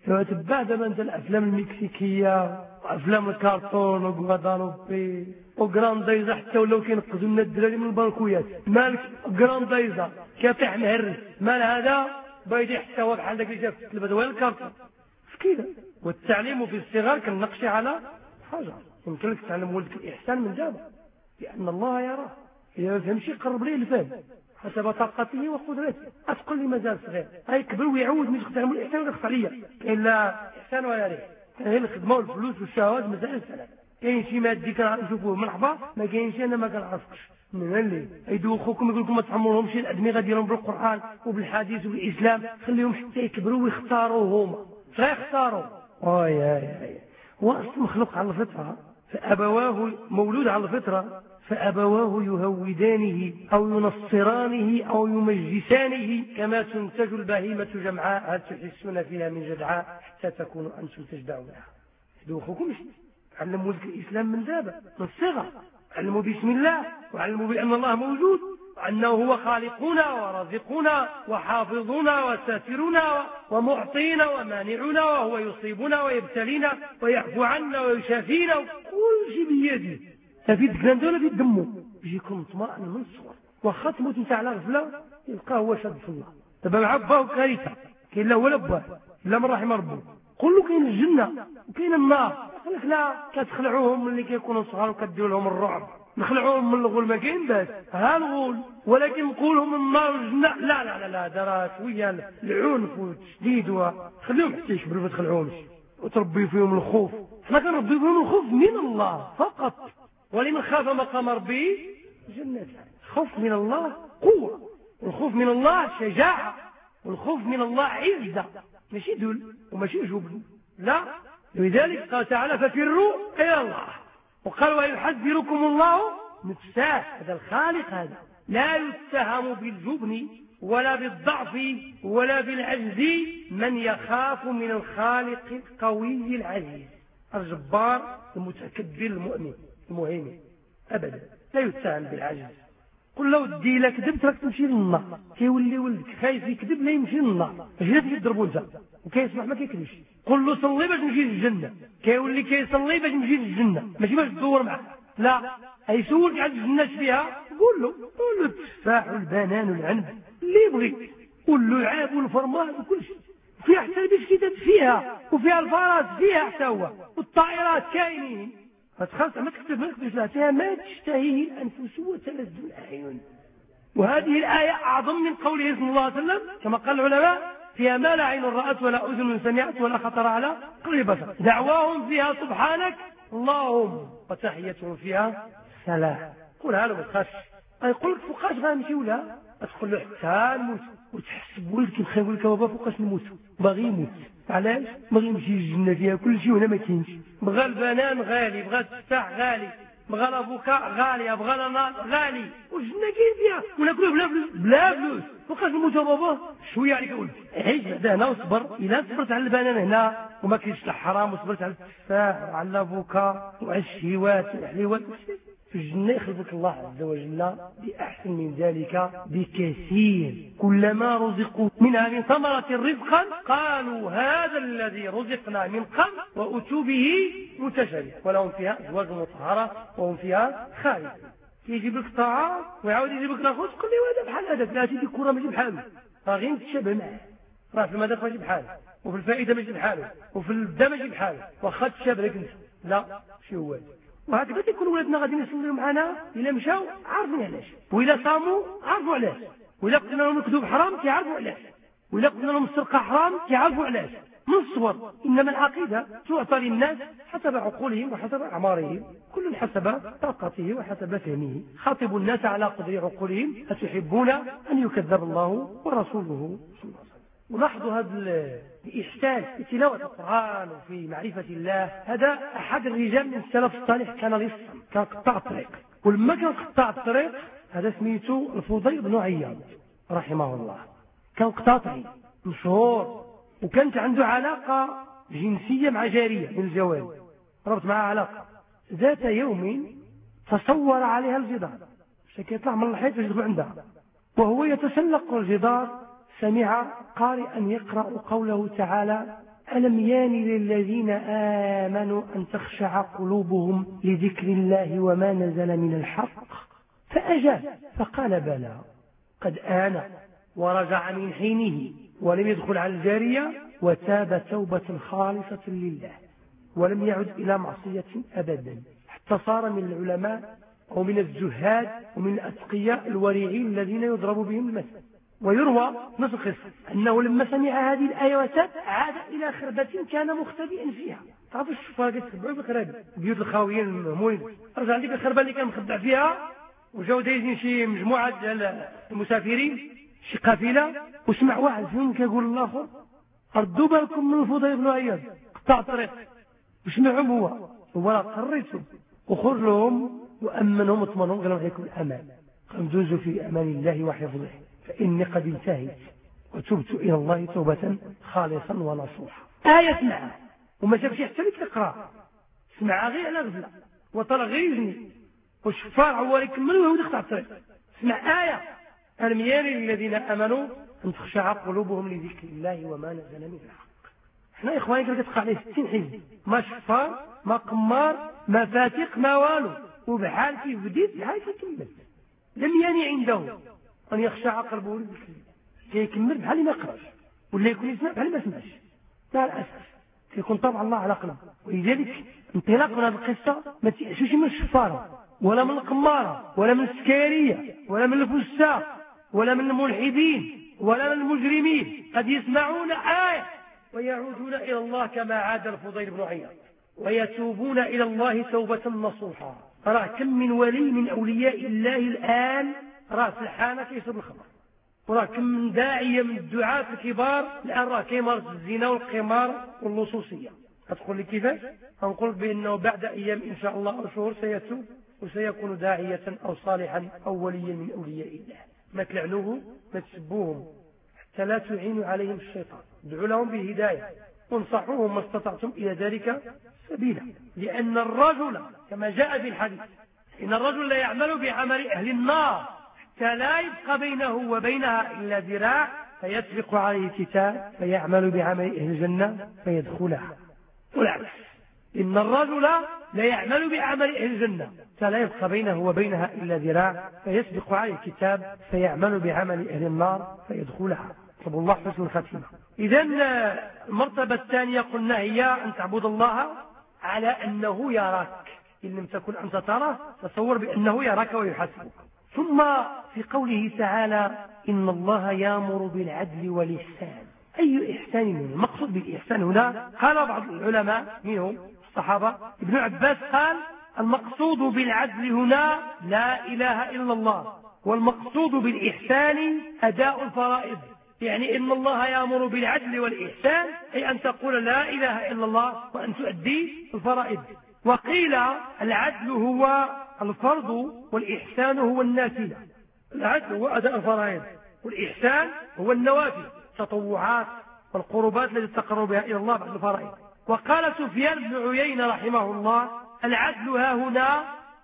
تبع دابا انت الافلام المكسيكيه وافلام الكرتون وغوادالوبي وغراندايزا، حتى ولاو كينقذوا لنا الدراري من البنكويات. مالك غراندايزا كيطيح مهرس، مال هذا بايدي حتى هو بحال داك اللي شاف التلفزه الكرتون كذا. والتعليم في الصغار كنقشي على حاجه، يمكن لك تعلم ولدك الاحسان من دابا لان الله يراه. إذا ما فهمش يقرب ليه الفهم حسب طاقته وقدرته. أتقول لي مازال صغير هيكبر ويعود مش تعلموا الإحسان ويقص عليا، كاين لا إحسان ولا ريح، كاين الخدمة والفلوس والشهوات مسائل الثلاث. كاين شي مادي كنعرف نشوفوه مرحبا، ما كاينش أنا ما كنعرفكش. من اللي يدوخوكم يقول لكم ما تعمرهمش الأدمغة ديالهم بالقرآن وبالحديث وبالإسلام، خليهم حتى يكبروا ويختاروا هما غيختاروا. واي اي هو أصل مخلوق على الفطرة، فأبواه مولود على الفطرة، فأبواه يهودانه أو ينصرانه أو يمجسانه كما تنتج البهيمة جمعاء، هل تحسون فيها من جدعاء حتى تكونوا أنتم تجدعونها. دوخكم علموا الإسلام من دابا من الصغر، علموا بسم الله وعلموا بأن الله موجود وأنه هو خالقنا ورازقنا وحافظنا وساترنا ومعطينا ومانعنا، وهو يصيبنا ويبتلينا ويعفو عنا ويشافينا، كل شيء بيده. في الجلد ولا في الدمو باش يكون مطمئن من الصغر. واخا تموت انت على غفله يلقاه هو شاد في الله. دابا مع باه وكارثه، كاين لا ولا باه الا من رحم ربه. كله كاين الجنه وكاين النار. قال لك لا كتخلعوهم ملي كيكونوا صغار وكديروا لهم الرعب، نخلعوهم من الغول ما كاين باس، ها الغول، ولكن نقولهم النار والجنه لا لا لا لا هذا راه شويه العنف والتشديد، وخليهم حتى يكبروا ما تخلعوهمش وتربي فيهم الخوف. حنا كنربي فيهم الخوف من الله فقط. ولمن خاف مقام ربه جنتان. الخوف من الله قوة، والخوف من الله شجاعة، والخوف من الله عزة، ماشي ذل وماشي جبن، لا، لذلك قال تعالى ففروا إلى الله، وقال ويحذركم الله نفسه. هذا الخالق هذا لا يتهم بالجبن ولا بالضعف ولا بالعجز من يخاف من الخالق القوي العزيز الجبار المتكبر المؤمن المهيمن، أبدا لا يتهم بالعجز. قل له ودي إلا كذبت راك تمشي للنار، كيولي ولدك خايف يكذب لا يمشي للنار، اش لا تضربوا انت وكيسمح ما كيكذبش. قل له صلي باش نمشي للجنه، كيولي كيصلي باش نمشي للجنه، ماشي باش تدور معاه. لا يسولك على الجنه فيها، قول له قول له التفاح والبنان والعنب اللي يبغي، قول له العاب والفرمال وكل شيء فيها، حتى البسكيتات فيها، وفيها الفرات فيها حتى هو، والطائرات كاينين. فتخلص ما تكتب ما تكتبش لها فيها ما تشتهيه الانفس وتلذ الاعين. وهذه الايه اعظم من قوله صلى الله عليه وسلم كما قال العلماء فيها ما لا عين رأت ولا اذن سمعت ولا خطر على قلب بشر، دعواهم فيها سبحانك اللهم وتحيتهم فيها سلام. قولها له ما تخافش، يقول لك فوقاش غنمشي ولا تقول له حتى نموت، وتحسب ولدك مخيول لك بابا فوقاش نموت، باغي يموت علاش باغي يمشي للجنه فيها كل شيء وهنا ما كاينش. بغى البنان غالي، بغى التفاح غالي، بغى الافوكا غاليه، بغى الانار غالي، والجنه كاين فيها وناكلوه بلا فلوس بلا فلوس. فوقاش نموت بابا شويه عليك ولد، عيش بعدا هنا وصبر. الا صبرت على البنان هنا وما كاينش الحرام، وصبرت على التفاح وعلى الافوكا وعلى الشهوات والحليوات، في الجنة يخلقك الله عز وجل بأحسن من ذلك بكثير. كلما رزقوا منها من ثمرة رزقا قالوا هذا الذي رزقنا من قبل وأتوا به متشابه ولهم فيها أزواج مطهرة وهم فيها خالدون. يجيب لك طعام ويعاود يجيب لك ناخذ، تقول لي هذا بحال هذا، لا تيجي الكرة ماشي بحاله، راه غير تشابه معاه، راه في المذاق ماشي بحاله، وفي الفائدة ماشي بحاله، وفي البدا ماشي بحاله، واخا تشابه لك انت لا شي هو. وهكذا يكون ولادنا غادي يصليو معنا، الا مشاو عارفين علاش، والا صاموا عارفوا علاش، والا قلنا لهم الكذوب حرام كيعرفوا علاش، والا قلنا لهم السرقه حرام كيعرفوا علاش. من الصور انما العقيده تعطى للناس حسب عقولهم وحسب اعمارهم، كل حسب طاقته وحسب فهمه. خاطبوا الناس على قدر عقولهم، أتحبون ان يكذب الله ورسوله صلى الله عليه وسلم. ولاحظوا هذا الإحسان في تلاوة القرآن وفي معرفة الله. هذا أحد الرجال من السلف الصالح كان لصا، كان قطاع الطريق، ولما كان قطاع الطريق هذا سميته الفضيل بن عياض رحمه الله، كان قطاع طريق مشهور، وكانت عنده علاقة جنسية مع جارية من الجواري، ربط معها علاقة. ذات يوم تصور عليها الجدار، شكي يطلع من الحيط ويدخل عندها، وهو يتسلق الجدار سمع قارئا يقرأ قوله تعالى ألم يان للذين آمنوا أن تخشع قلوبهم لذكر الله وما نزل من الحق، فأجاب فقال بلى قد آن، ورجع من حينه ولم يدخل على الجارية، وتاب توبة خالصة لله ولم يعد إلى معصية أبدا، حتى صار من العلماء أو من الزهاد ومن الأتقياء الورعين الذين يضرب بهم المثل. ويروى نص القصة أنه لما سمع هذه الآية وتاب عاد إلى خربة كان مختبئا فيها. تعرفوا الشفاة يتخبعوا بالخرابة بيوت الخاويين المهموين، رجع عندك الخربة اللي كان مخبع فيها، وجاو دايزين شي مجموعة ديال المسافرين شي قافلة، وسمع واحد فيهم كيقول للآخر ردوا بالكم من الفضيل بن عياض قطع الطريق، وسمعهم هو هو قريتهم وخرج لهم وأمنهم وطمنهم، قال لهم عليكم الأمان، دوزوا في أمان الله وحفظه فإني قد انتهيت وتبت إلى الله توبة خالصا ونصوحا. آية سمعها وما شافش حتى لك يقرأ، سمعها غير على غفلة وطلع غير يزني، والشفار هو يكملوا وهو يقطع الطريق. سمع آية ألم يان للذين آمنوا أن تخشع قلوبهم لذكر الله وما نزل من الحق. احنا يا إخواني كانت تقع عليه ستين حزب، ما شفار ما قمار ما فاتق ما والو، وبحال كيف بديت بحال كيف كمل. لم ياني عنده أن يخشع قلبه لذكر الله، كيكمل بحال ما يقراش، ولا يكون يسمع بحال ما سمعش. مع الأسف يكون طبع الله على قلبه. ولذلك انطلاق من هذه القصة ما تيعشوش من الشفارة ولا من القمارة ولا من السكارية ولا من الفساق ولا من الملحدين ولا من المجرمين، قد يسمعون آية ويعودون إلى الله كما عاد الفضيل بن عياض، ويتوبون إلى الله توبة نصوحا. راه كم من ولي من أولياء الله الآن راه في الحانة كيشرب الخمر، وراه كم من داعية من الدعاة الكبار الآن راه كيمارس الزنا والقمار واللصوصية، هتقول لي كيفاش؟ هنقول بأنه بعد أيام إن شاء الله أو شهور سيتوب وسيكون داعية أو صالحا أو وليا من أولياء الله. ما تلعنوه ما تسبوهم حتى لا تعينوا عليهم الشيطان. ادعوا لهم بالهداية وانصحوهم ما استطعتم إلى ذلك سبيلا. لأن الرجل كما جاء في الحديث إن الرجل لا يعمل بعمل أهل النار حتى لا يبقى بينه وبينها إلا ذراع فيسبق عليه كتاب فيعمل بعمل أهل الجنة فيدخلها. والعكس إن الرجل لا يعمل بعمل أهل الجنة حتى لا يبقى بينه وبينها إلا ذراع فيسبق عليه كتاب فيعمل بعمل أهل النار فيدخلها. طب الله حسن الختيمة. إذن المرتبة الثانية قلنا هي أن تعبد الله على أنه يراك، إن لم تكن أنت تراه تصور بأنه يراك ويحاسبك. ثم في قوله تعالى إن الله يأمر بالعدل والإحسان. أي إحسان منه؟ المقصود بالإحسان هنا قال بعض العلماء منهم الصحابة ابن عباس قال المقصود بالعدل هنا لا إله إلا الله، والمقصود بالإحسان أداء الفرائض. يعني إن الله يأمر بالعدل والإحسان أي أن تقول لا إله إلا الله وأن تؤدي الفرائض. وقيل العدل هو الفرض والإحسان هو النافلة. العدل هو أداء الفرائض والإحسان هو النوافل التطوعات والقربات التي تقرب بها إلى الله بعد الفرائض. وقال سفيان بن عيينة رحمه الله العدل ها هنا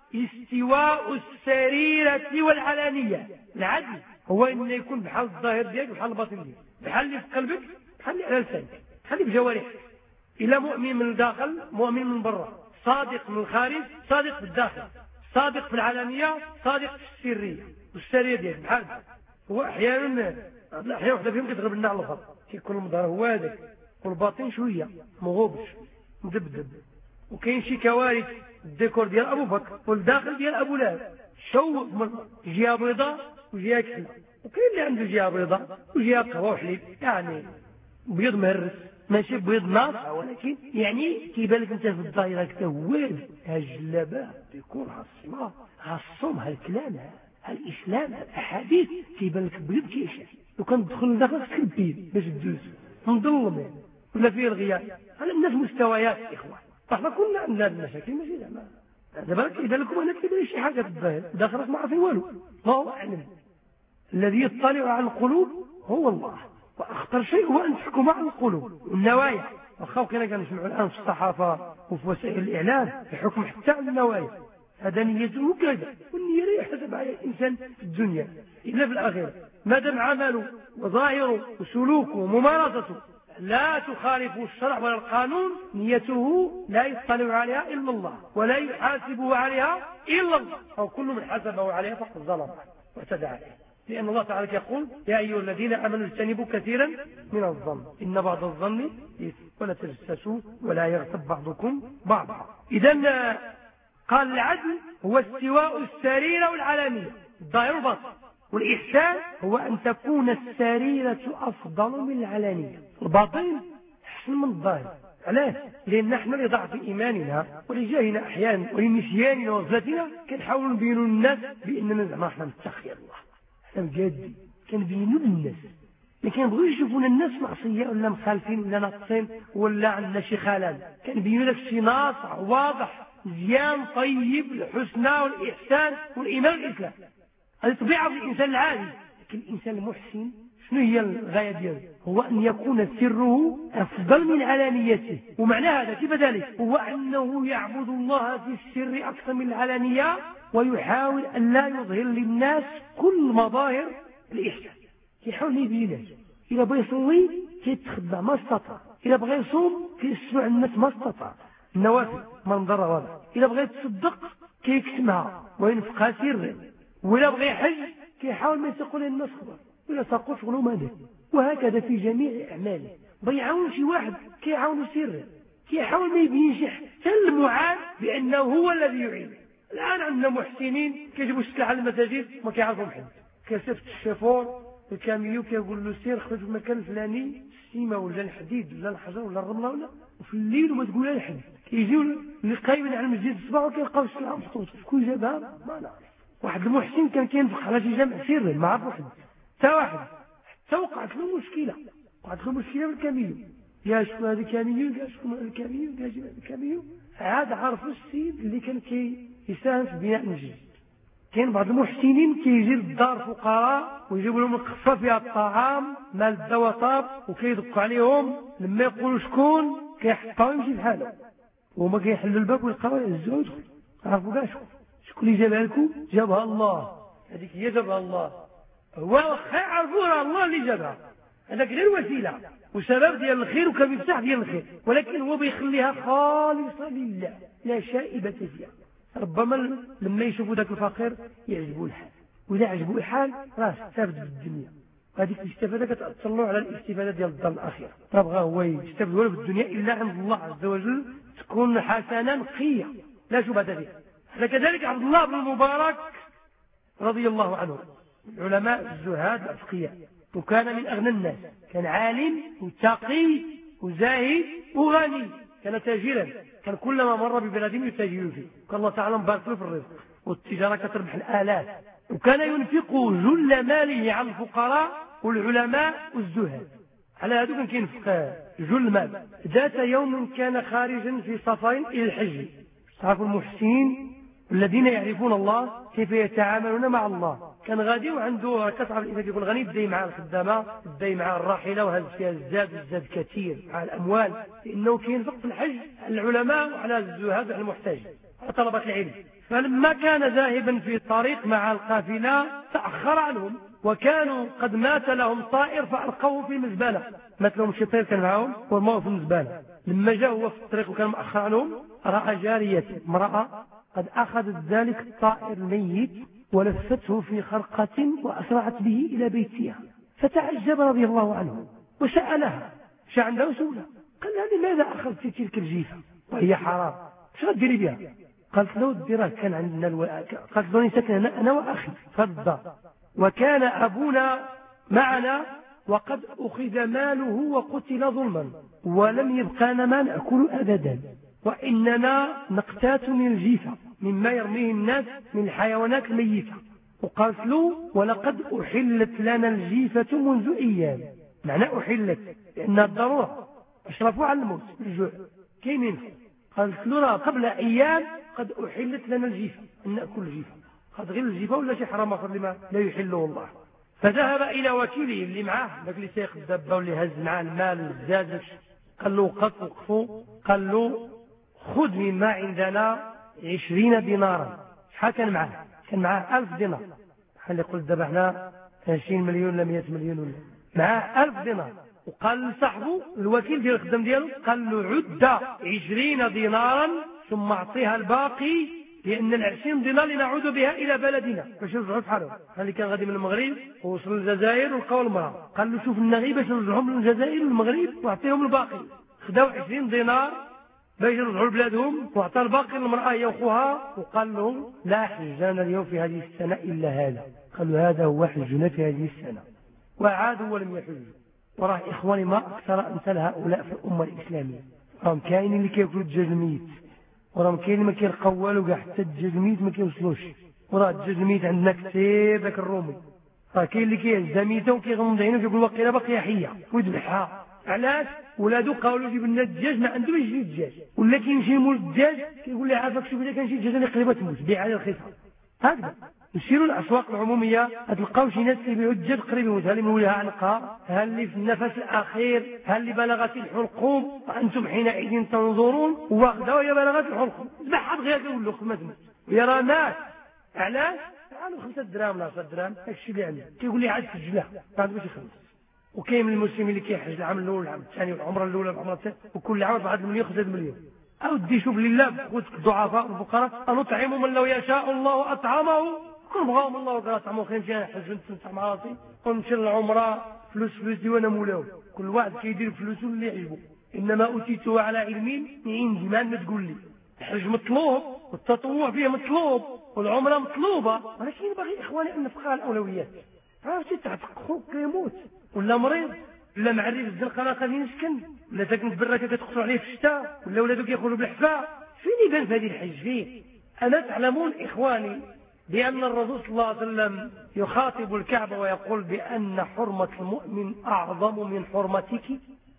استواء السريرة والعلانية. العدل هو أن يكون بحال الظاهر ديالك بحال الباطن ديالك، بحال اللي في قلبك بحال اللي على لسانك، بحال اللي في جوارحك. إلى مؤمن من الداخل مؤمن من برا، صادق من الخارج صادق في الداخل، صادق في العلانية صادق في السرية والسرية ديالك بحال هو. أحيانا أحيانا وحده فيهم كتغرب لنا على الآخر كيكون المظهر هو هذاك والباطن شوية مغوبش مدبدب. وكاين شي كوارث الديكور ديال أبو بكر والداخل ديال أبو لهب شوق من جهة بيضاء وجهة كحلة، وكاين اللي عنده جهة بيضاء وجهة قهوة وحليب، يعني بيض مهرس ماشي بيض ناصع، ولكن يعني كيبان لك انت في الظاهره كتا واد هالجلابه ديكور هالصلاه هالصوم هالكلام هالاسلام هالاحاديث كيبان لك بيض كيشاف. لو كان تدخل لداخل تخبي باش تدوز مظلم يعني ولا فيه الغياء. هذا الناس مستويات اخوان، احنا كنا عندنا المشاكل ماشي زعما دابا كيبان لكم هنا كيبان شي حاجه في الظاهر داخلك ما عارفين والو. الله اعلم. الذي يطلع على القلوب هو الله، وأخطر شيء هو أن تحكم على القلوب والنوايا. وخاو كنا كنسمعوا الآن في الصحافة وفي وسائل الإعلام الحكم حتى على النوايا. هذا نيته كذا، والنية لا يحسب عليها الإنسان في الدنيا إلا في الآخرة. ما دام عمله وظاهره وسلوكه وممارسته لا تخالف الشرع ولا القانون نيته لا يطلع عليها إلا الله ولا يحاسبه عليها إلا الله، أو كل من حاسبه عليها فقد ظلم واعتدى عليه. لأن الله تعالى يقول يا أيها الذين آمنوا اجتنبوا كثيرا من الظن إن بعض الظن إثم ولا تجسسوا ولا يغتب بعضكم بعضا. إذن قال العدل هو استواء السريرة والعلانية الظاهر والباطن، والإحسان هو أن تكون السريرة أفضل من العلانية، الباطن أحسن من الظاهر. علاش؟ لأن نحن لضعف إيماننا ولجهلنا أحيانا ولنسياننا وغفلتنا كنحاولوا نبينوا للناس بأننا زعما احنا نتقي الله بجد، كنبينوا للناس ما كنبغيوش يشوفونا الناس معصيه ولا مخالفين ولا ناقصين ولا عندنا شي خلل. كنبينوا لك شي ناصع واضح مزيان طيب الحسنى والاحسان والايمان والاسلام. هذه طبيعه في الانسان العادي. لكن الانسان المحسن شنو هي الغايه ديالو؟ هو ان يكون سره افضل من علانيته. ومعنى هذا كيف ذلك؟ هو انه يعبد الله في السر اكثر من العلانيه، ويحاول أن لا يظهر للناس كل مظاهر الإحسان. كيحاول يبين إذا بغى يصلي كيتخبى ما استطاع، إذا بغى يصوم كيسمع الناس ما استطاع، النوافل منظر واضح، إذا بغى يتصدق كيكتمها وينفقها سرا، وإذا بغى يحج كيحاول ما يقول للناس خبر ولا تقول شغله ماذا. وهكذا في جميع أعماله. بغى يعاون شي واحد كيعاون سرا، كيحاول ما يبينش حتى المعان بأنه هو الذي يعين. الآن عندنا محسنين كيجيبوا السلعة على المساجد ما كيعرفوا محد، كيصيفط الشيفور الكاميو كيقول له سير خرج في المكان الفلاني السيمة ولا الحديد ولا الحجر ولا الرملة ولا، وفي الليل وما تقولها لحد. كيجيو اللي قايمين على المسجد الصباح وكيلقاو السلعة محطوطة. شكون جابها؟ ما نعرف. واحد المحسن كان كينفق على شي جامع سري ما عرف واحد حتى واحد، حتى وقعت له مشكلة، وقعت له مشكلة بالكاميو. يا شكون هذا كاميون، يا شكون هذا كاميون، يا شكون هذا كاميون. عاد عرفوا السيد اللي كان كي يساهم في بناء المسجد. كاين بعض المحسنين كيجي للدار فقراء ويجيبوا لهم القصه فيها الطعام مال الدواء طاب وكيدقوا عليهم، لما يقولوا شكون كيحطوا يمشي بحاله، وهما كيحلوا الباب ويلقاو يهزوا يدخل. عرفوا كاع شكون شكون اللي جابها لكم؟ جابها الله. هذيك هي جابها الله، هو واخا يعرفوا الله اللي جابها، هذاك غير وسيله وسبب ديال الخير وكمفتاح ديال الخير، ولكن هو بيخليها خالصه لله لا شائبه فيها. ربما لما يشوفوا ذاك الفقير يعجبوا الحال، وإذا عجبوا الحال راه استفاد بالدنيا، هذيك الاستفاده كتاثر له على الاستفاده ديال الدار الاخره. ما بغى هو يستفاد ولا بالدنيا الا عند الله عز وجل تكون حسنه نقيه لا شبهه فيها. كذلك عبد الله بن المبارك رضي الله عنه العلماء الزهاد الاتقياء، وكان من اغنى الناس، كان عالم وتقي وزاهد وغني، كان تاجرا، كان كلما مر ببلد يتاجر فيه، وكان الله تعالى مبارك له في الرزق والتجاره كتربح الالاف، وكان ينفق جل ماله على الفقراء والعلماء والزهاد. على هذا كان كينفق جل مال. ذات يوم كان خارجا في سفر الى الحج. تعرفوا المحسنين الذين يعرفون الله كيف يتعاملون مع الله. كان غادي وعنده كتعرف اذا يكون غني بداي مع الخدامه، بداي مع الراحله وهز فيها الزاد الزاد كثير مع الاموال، لانه كينفق في الحج على العلماء وعلى الزهاد وعلى المحتاج على طلبه العلم. فلما كان ذاهبا في الطريق مع القافله تاخر عنهم، وكانوا قد مات لهم طائر فالقوه في المزبله، مات لهم شي طير كان معهم ورموه في المزبله. لما جاء هو في الطريق وكان مأخر عنهم راى جاريه امراه قد اخذت ذلك الطائر الميت ولفته في خرقة وأسرعت به إلى بيتها، فتعجب رضي الله عنه وسألها شا عندها وسولها، قال لها لماذا أخذت تلك الجيفة وهي حرام، شو غديري بها؟ قالت له الدراه كان عندنا الو... قالت له سكن أنا وأخي فالدار، وكان أبونا معنا وقد أخذ ماله وقتل ظلما ولم يبقانا ما نأكل أبدا، وإننا نقتات من الجيفة مما يرميه الناس من الحيوانات الميتة. وقالت له ولقد أحلت لنا الجيفة منذ أيام، معنى أحلت لأنها الضرورة، أشرفوا على الموت الجوع كينين. قالت له قبل أيام قد أحلت لنا الجيفة أن نأكل الجيفة، قد غير الجيفة ولا شي حرام آخر لما لا يحله الله. فذهب إلى وكيله اللي معاه ذاك اللي سيق الدبة واللي هز معاه المال والزاد، قال له قد وقفوا، قال له خذ مما عندنا عشرين دينارا. شحال كان معاه؟ كان معاه ألف دينار، بحال يقول دابا حنا عشرين مليون ولا مئة مليون ولا معاه ألف دينار. وقال لصاحبه الوكيل ديال الخدام ديالو، قال له عد عشرين دينارا ثم اعطيها الباقي، لأن العشرين دينار لنعود بها إلى بلدنا باش نرجعوا بحالهم. اللي كان غادي من المغرب ووصل للجزائر ولقاو المرأة، قال له شوف النغي باش نرجعهم للجزائر والمغرب واعطيهم الباقي. خداو عشرين دينار باش يرجعوا لبلادهم واعطى الباقي للمرأة هي وخوها، وقال لهم لا حجنا اليوم في هذه السنة إلا هذا. قالوا هذا هو حجنا في هذه السنة، وعادوا ولم يحجوا. وراه إخواني ما أكثر أمثال هؤلاء في الأمة الإسلامية. راهم كاين اللي كياكلوا الدجاج الميت، وراهم كاين اللي ما كيلقاو والو كاع، حتى الدجاج الميت ما كيوصلوش. وراه الدجاج الميت عندنا كثير ذاك الرومي، راه كاين اللي كيهزها ميته وكيغمض عينه وكيقول واقيلا باقيه حيه ويذبحها. علاش؟ ولادو قالوا جيب لنا الدجاج، ما عندوش يجي الدجاج، ولا كيمشي مول الدجاج كيقول لي عافاك شوف اذا كان شي دجاجه اللي قريبه تموت بيع على رخيصه. هكذا نسيروا الاسواق العموميه تلقاو شي ناس كيبيعوا الدجاج قريب يموت، ها اللي مولها عنقها، ها اللي في النفس الاخير، ها اللي بلغت الحلقوم وانتم حينئذ تنظرون، واخذها وهي بلغت الحلقوم ذبحها دغيا كيقول له خدمه تموت ويرى ناس. علاش؟ قالوا خمسة دراهم ولا عشرة دراهم داكشي اللي عنده، كيقول لي عاد سجلها ما عندوش يخلص. وكاين من المسلمين اللي كيحج العام الاول والعام الثاني والعمره الاولى والعمره الثانيه وكل عام بعد المليون خمسة مليون. او دي شوف لله بخوتك الضعفاء والفقراء، نطعم من لو يشاء الله اطعمه، كون بغاهم الله وقال طعمه خير مشي حج نتمتع مع راسي ونمشي للعمره فلوس فلوسي وانا مولاو. كل واحد كيدير فلوسه اللي يعجبه، انما اوتيته على علم عندي. ما تقول لي الحج مطلوب والتطوع فيه مطلوب والعمره مطلوبه، ولكن باغي اخواني ان نفقها الاولويات. عرفتي تحت خوك كيموت ولا مريض ولا معرف الزنقه راه غادي يسكن ولا ساكن في بركه كتقصر عليه في الشتاء ولا ولادو كيخرجوا بالحفاء، فين يبان في هذه الحج فيه؟ الا تعلمون اخواني بان الرسول صلى الله عليه وسلم يخاطب الكعبه ويقول بان حرمه المؤمن اعظم من حرمتك.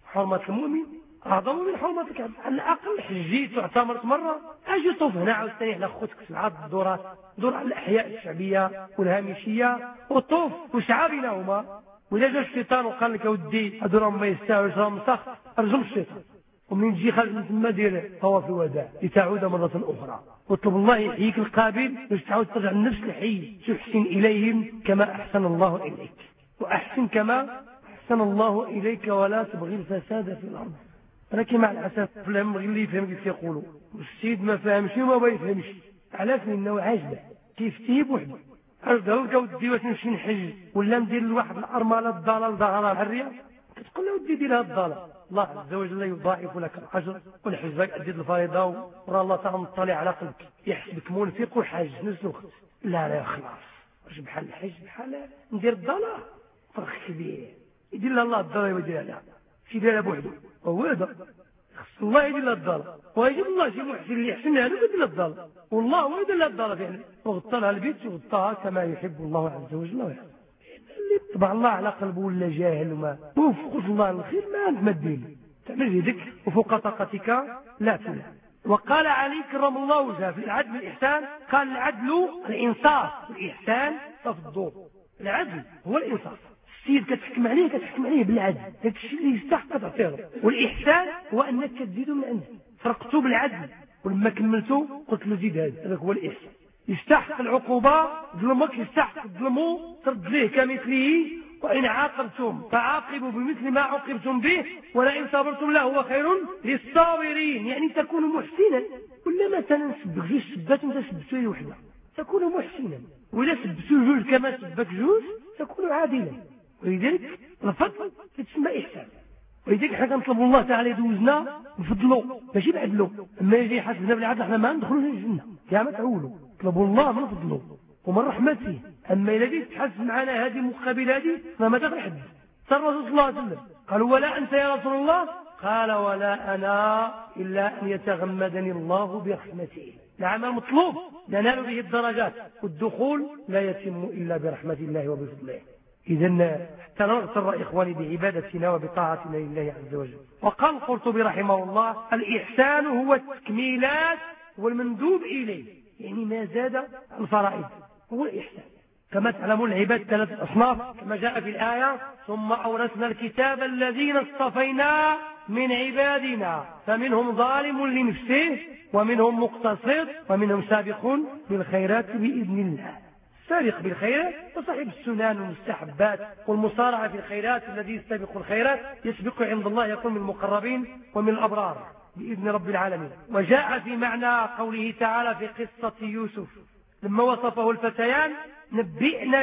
حرمة المؤمن أعظم من حرمة الكعبة. على الأقل حجيت واعتمرت مرة، أجي طوف هنا عاوتاني على خوتك سبعة الدورات، دور على الأحياء الشعبية والهامشية وطوف وسعى بينهما. وإذا جا الشيطان وقال لك ودي هادو راهم ما يستاهلوش راهم مسخ، ارجم الشيطان، ومن تجي خارج من تما دير طواف الوداع لتعود مرة أخرى. واطلب الله يحييك القابل باش تعاود ترجع لنفس الحي، تحسن إليهم كما أحسن الله إليك، وأحسن كما أحسن الله إليك ولا تبغي الفساد في الأرض. لكن مع الأسف فلهم اللي يفهم كيف يقولوا، والسيد ما فهمش وما بيفهمش، علاش؟ لأنه عاجبه كيف تيب وحده. أرجع لك ودي واش نمشي نحج ولا ندير لواحد الأرملة الضالة ظهرها الحرية، كتقول له ودي دير هاد الضالة، الله عز وجل يضاعف لك الأجر والحجبك أدير الفريضة ورا الله تعالى مطلع على قلبك يحسبك منفق وحاج نفس الوقت. لا لا خلاص، واش بحال الحج بحال ندير الضالة فرق كبير، يدير لها الله الضالة ويدير لها شي ديرها بوحده، وهو هذا خص الله يدير لها الضالة، ويجب الله شي محسن اللي يحسن هذا يدير لها الضالة، والله هو يدير لها الضالة فعلا، وغطى لها البيت وغطاها كما يحب الله عز وجل ويحب. اللي طبع الله على قلبه ولا جاهل وما وفقش الله الخير ما أنت ما تدير، تعمل يدك وفوق طاقتك لا تلا. وقال علي كرم الله وجهه في العدل والإحسان، قال العدل الإنصاف والإحسان تفضل. العدل هو الإنصاف، السيد كتحكم عليه كتحكم عليه بالعدل، هذا الشيء اللي يستحق تعطيه. والإحسان هو أنك تزيد من عنده، فرقته بالعدل ولما كملته قلت له زيد هذا، هذا هو الإحسان. يستحق العقوبة ظلمك، يستحق الظلم ترد ليه كمثله، وإن عاقبتم فعاقبوا بمثل ما عوقبتم به ولئن صبرتم لهو خير للصابرين. يعني تكون محسنا، ولا مثلا سبك جوج سبات انت سبتو لي وحده تكون محسنا، وإذا سبتو جوج كما سبك جوج تكون عادلا. ولذلك الفضل يتسمى إحسان. ولذلك حنا كنطلب الله تعالى يدوزنا بفضله ماشي بعدله. اما يجي يحاسبنا بالعدل احنا ما ندخلوش الجنه كاع ما تعولوا، طلبوا الله من فضله ومن رحمته. اما اذا جيت تحاسب معنا هذه مقابل هذه فما دخل حد. صلى الله عليه وسلم قالوا ولا انت يا رسول الله؟ قال ولا انا الا ان يتغمدني الله برحمته. العمل مطلوب ننال به الدرجات، والدخول لا يتم الا برحمه الله وبفضله. إذن حتى نغتر إخواني بعبادتنا وبطاعتنا لله عز وجل. وقال القرطبي رحمه الله الإحسان هو التكميلات والمندوب إليه، يعني ما زاد الفرائض هو الإحسان. كما تعلمون العباد ثلاثة أصناف كما جاء في الآية ثم أورثنا الكتاب الذين اصطفينا من عبادنا فمنهم ظالم لنفسه ومنهم مقتصد ومنهم سابق بالخيرات بإذن الله. سابق بالخيرات وصاحب السنن والمستحبات والمصارعة في الخيرات، الذي يستبق الخيرات يسبق عند الله يكون من المقربين ومن الأبرار بإذن رب العالمين. وجاء في معنى قوله تعالى في قصة يوسف لما وصفه الفتيان نبئنا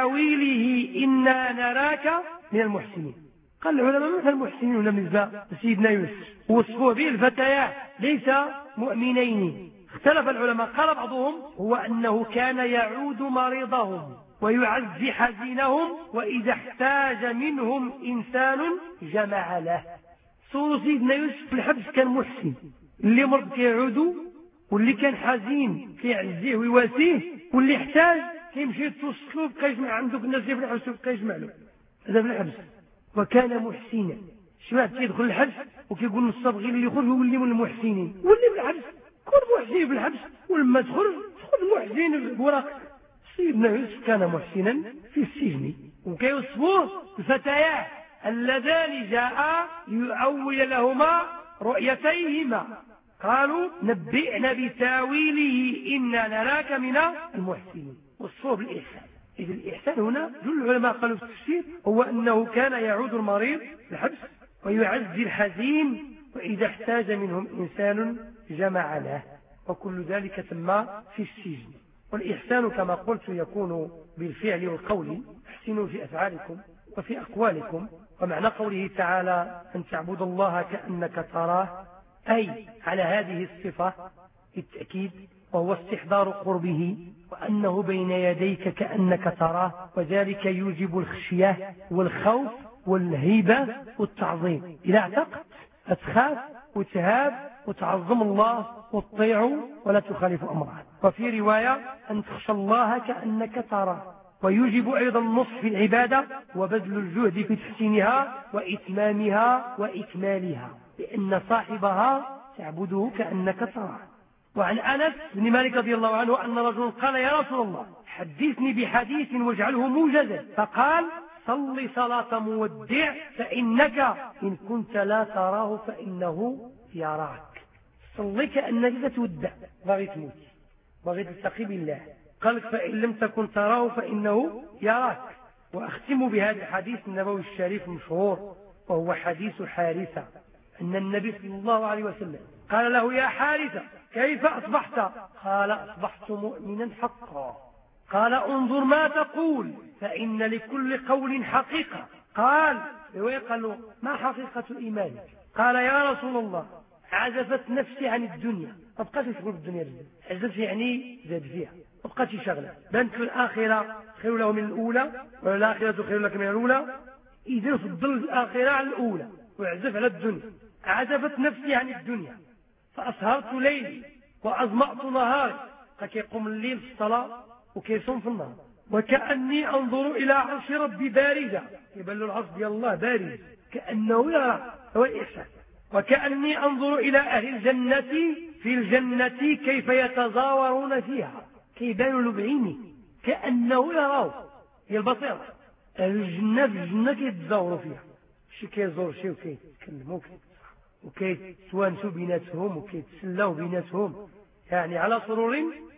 بتاويله إنا نراك من المحسنين. قال العلماء من المحسنين هنا بالنسبة لسيدنا يوسف وصفوه به الفتيان ليس مؤمنين. اختلف العلماء، قال بعضهم هو أنه كان يعود مريضهم ويعزي حزينهم وإذا احتاج منهم إنسان جمع له. صور سيدنا يوسف في الحبس كان محسن، اللي مرض كيعودوا، واللي كان حزين كيعزيه ويواسيه، واللي احتاج كيمشي يتوصلوا بقى يجمع عندك الناس في الحبس بقى يجمع له. هذا في الحبس. وكان محسنا. شي واحد كيدخل الحبس وكيقول للصبغي اللي يخرج يولي من المحسنين، واللي في الحبس كون محسن في الحبس، ولما تخرج تخرج محسن بوراق. سيدنا يوسف كان محسنا في السجن. وكيوصفوه الفتيان اللذان جاء ليؤول لهما رؤيتيهما قالوا نبئنا بتاويله إنا نراك من المحسنين. وصفوه بالإحسان. إذ الإحسان هنا جل العلماء قالوا في التفسير هو أنه كان يعود المريض في الحبس ويعزي الحزين وإذا احتاج منهم إنسان جمع له، وكل ذلك تم في السجن. والإحسان كما قلت يكون بالفعل والقول، احسنوا في أفعالكم وفي أقوالكم. ومعنى قوله تعالى أن تعبد الله كأنك تراه، أي على هذه الصفة التأكيد، وهو استحضار قربه وأنه بين يديك كأنك تراه، وذلك يوجب الخشية والخوف والهيبة والتعظيم. إذا اعتقد أتخاف وتهاب وتعظم الله وتطيع ولا تخالف أمره. وفي رواية أن تخشى الله كأنك تراه، ويوجب أيضا النصح في العبادة وبذل الجهد في تحسينها وإتمامها وإكمالها، لأن صاحبها تعبده كأنك تراه. وعن أنس بن مالك رضي الله عنه أن رجل قال يا رسول الله حدثني بحديث واجعله موجزا، فقال صل صلاة مودع فإنك إن كنت لا تراه فإنه يراك. صلي كأنك تودع، باغي تموت، باغي تلتقي بالله، قالك فإن لم تكن تراه فإنه يراك. وأختم بهذا الحديث النبوي الشريف المشهور، وهو حديث حارثة، أن النبي صلى الله عليه وسلم قال له يا حارثة كيف أصبحت؟ قال أصبحت مؤمنا حقا. قال انظر ما تقول فإن لكل قول حقيقة. قال قال له ما حقيقة الإيمان؟ قال يا رسول الله عزفت نفسي عن الدنيا، ما بقاش يشغل بالدنيا، عزفت يعني زاد فيها، ما بقاش يشغل، بانت الآخرة خير له من الأولى والآخرة خير لك من الأولى، إذا فضل الآخرة على الأولى وعزف على الدنيا. عزفت نفسي عن الدنيا فأسهرت ليلي وأظمأت نهاري، فكيقوم الليل في الصلاة وكيصوم في النهار. وكأني أنظر إلى عرش ربي بارزة، يبان له العرش ديال الله بارز كأنه يرى، هو الإحسان. وكأني أنظر إلى أهل الجنة في الجنة كيف يتزاورون فيها، كيبان له بعيني كأنه يراه، هي البصيرة. أهل الجنة في الجنة كيتزاوروا فيها، شي كيزور شي وكيتكلموا وكيتوانسوا بيناتهم وكيتسلاوا بيناتهم، يعني على سرور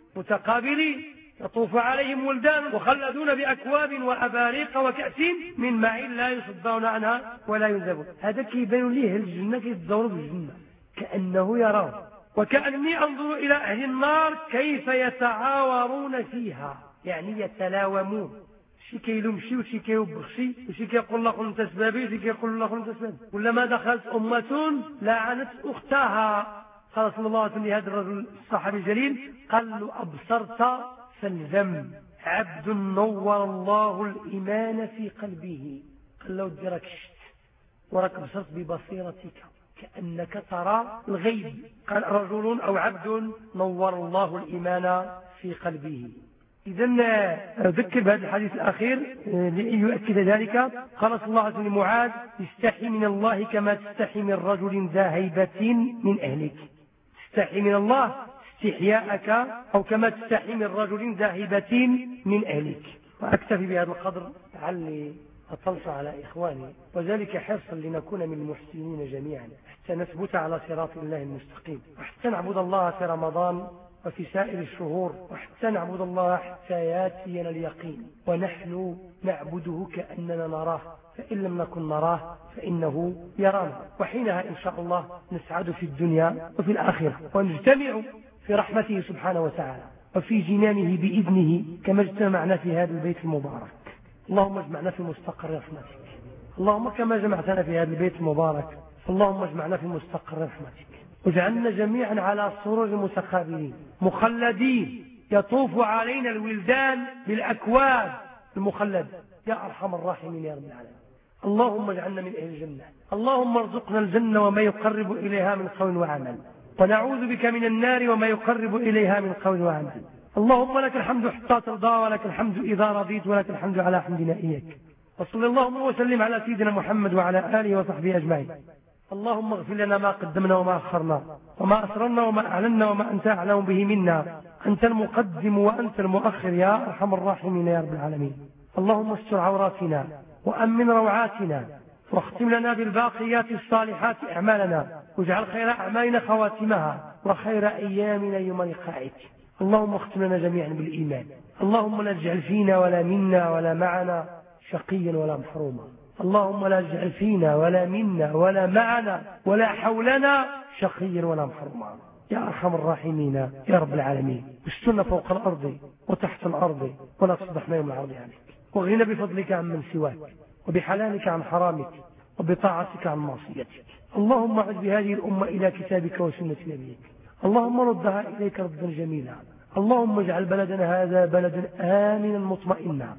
متقابلين يطوف عليهم ولدان مخلدون بأكواب وأباريق وكأس من معين لا يصدون عنها ولا ينزفون. هذا كيبان ليه الجنة كيتزوروا بالجنة كأنه يراه. وكأني أنظر إلى أهل النار كيف يتعاورون فيها، يعني يتلاومون، شي كيلوم شي وشي كيوبخ شي وشي كيقول له انت سبابي وشي كيقول له انت سبابي. كلما دخلت أمة لعنت أختها. قال صلى الله عليه وسلم لهذا الرجل الصحابي الجليل قال له أبصرت فالزم عبد نور الله الإيمان في قلبه. قال له ديرك شت وراك بصرت ببصيرتك كأنك ترى الغيب. قال رجل أو عبد نور الله الإيمان في قلبه. إذن أذكر بهذا الحديث الأخير ليؤكد ذلك. قال صلى الله عليه وسلم معاذ استحي من الله كما تستحي من رجل ذا هيبة من أهلك. تستحي من الله استحياءك أو كما تستحي من رجل ذا هيبة من أهلك. وأكتفي بهذا القدر لعلي أطلت على إخواني، وذلك حرصا لنكون من المحسنين جميعا حتى نثبت على صراط الله المستقيم، وحتى نعبد الله في رمضان وفي سائر الشهور، وحتى نعبد الله حتى ياتينا اليقين ونحن نعبده كأننا نراه، فإن لم نكن نراه فإنه يرانا. وحينها إن شاء الله نسعد في الدنيا وفي الآخرة ونجتمع في رحمته سبحانه وتعالى وفي جنانه بإذنه كما اجتمعنا في هذا البيت المبارك. اللهم اجمعنا في مستقر رحمتك، اللهم كما جمعتنا في هذا البيت المبارك اللهم اجمعنا في مستقر رحمتك، واجعلنا جميعا على سرور متقابلين مخلدين يطوف علينا الولدان بالأكواب المخلدة يا أرحم الراحمين يا رب العالمين. اللهم اجعلنا من أهل الجنة، اللهم ارزقنا الجنة وما يقرب إليها من قول وعمل، ونعوذ بك من النار وما يقرب إليها من قول وعمل. اللهم لك الحمد حتى ترضى، ولك الحمد إذا رضيت، ولك الحمد على حمدنا إياك. وصلى اللهم وسلم على سيدنا محمد وعلى آله وصحبه أجمعين. اللهم اغفر لنا ما قدمنا وما أخرنا وما أسررنا وما أعلنا وما أنت أعلم به منا، أنت المقدم وأنت المؤخر يا أرحم الراحمين يا رب العالمين. اللهم استر عوراتنا وأمن روعاتنا، واختم لنا بالباقيات الصالحات أعمالنا، واجعل خير أعمالنا خواتمها وخير أيامنا يوم لقائك. اللهم اختم لنا جميعا بالإيمان. اللهم لا تجعل فينا ولا منا ولا معنا شقيا ولا محروما. اللهم لا تجعل فينا ولا منا ولا معنا ولا حولنا شقيا ولا محروما يا أرحم الراحمين يا رب العالمين. استرنا فوق الأرض وتحت الأرض ولا تصبحنا يوم العرض عليك، واغننا بفضلك عن من سواك، وبحلالك عن حرامك، وبطاعتك عن معصيتك. اللهم عد بهذه الأمة إلى كتابك وسنة نبيك، اللهم ردها إليك ردا جميلا. اللهم اجعل بلدنا هذا بلدا آمنا مطمئنا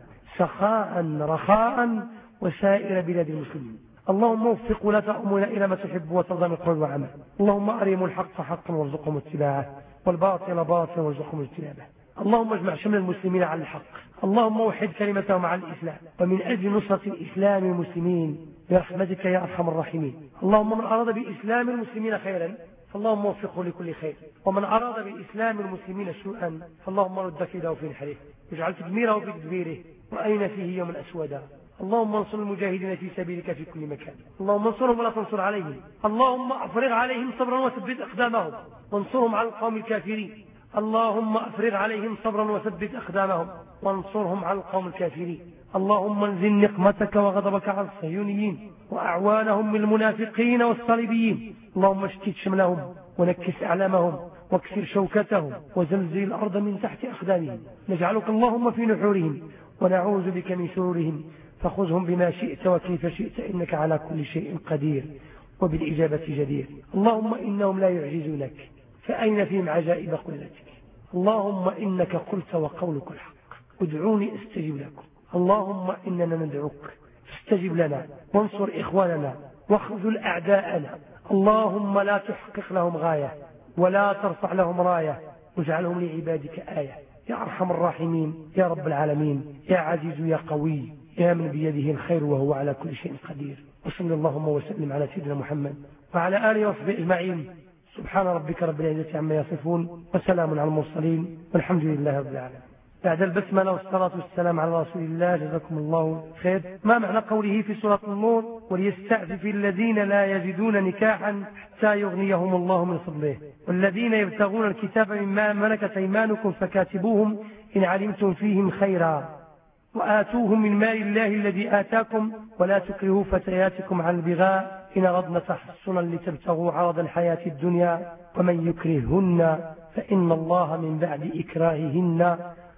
سخاء رخاء وسائر بلاد المسلمين. اللهم وفق ولاة أمورنا إلى ما تحب وترضى من قول وعمل. اللهم أرهم الحق حقا وارزقهم اتباعه، والباطل باطلا وارزقهم اجتنابه. اللهم اجمع شمل المسلمين على الحق، اللهم وحد كلمتهم على الإسلام، ومن أجل نصرة الإسلام المسلمين برحمتك يا أرحم الراحمين. اللهم من أراد بإسلام المسلمين خيرا فاللهم وفقه لكل خير، ومن أراد بإسلام المسلمين سوءا فاللهم رد كيده في نحره، واجعل تدميره في تدبيره، وأين فيه يوم أسودا. اللهم انصر المجاهدين في سبيلك في كل مكان، اللهم انصرهم ولا تنصر عليهم، اللهم افرغ عليهم صبرا وثبت أقدامهم وانصرهم على القوم الكافرين، اللهم افرغ عليهم صبرا وثبت أقدامهم وانصرهم على القوم الكافرين. اللهم انزل نقمتك وغضبك على الصهيونيين وأعوانهم من المنافقين والصليبيين، اللهم اشتت شملهم ونكس أعلامهم واكسر شوكتهم وزلزل الأرض من تحت أقدامهم. نجعلك اللهم في نحورهم ونعوذ بك من شرورهم، فخذهم بما شئت وكيف شئت إنك على كل شيء قدير وبالإجابة جدير. اللهم إنهم لا يعجزونك، فأين فيهم عجائب قدرتك؟ اللهم إنك قلت وقولك الحق، ادعوني استجب لكم. اللهم إننا ندعوك فاستجب لنا وانصر إخواننا واخذل أعداءنا. اللهم لا تحقق لهم غاية ولا ترفع لهم راية، واجعلهم لعبادك آية يا أرحم الراحمين يا رب العالمين، يا عزيز يا قوي يا من بيده الخير وهو على كل شيء قدير. وصلى اللهم وسلم على سيدنا محمد وعلى آله وصحبه أجمعين. سبحان ربك رب العزة عما يصفون وسلام على المرسلين والحمد لله رب العالمين. بعد البسملة والصلاة والسلام على رسول الله، جزاكم الله خير. ما معنى قوله في سورة النور وليستعفف الذين لا يجدون نكاحا حتى يغنيهم الله من فضله والذين يبتغون الكتاب مما ملكت أيمانكم فكاتبوهم إن علمتم فيهم خيرا وآتوهم من مال الله الذي آتاكم ولا تكرهوا فتياتكم على البغاء إن أردنا تحصنا لتبتغوا عرض الحياة الدنيا ومن يكرههن فإن الله من بعد إكراههن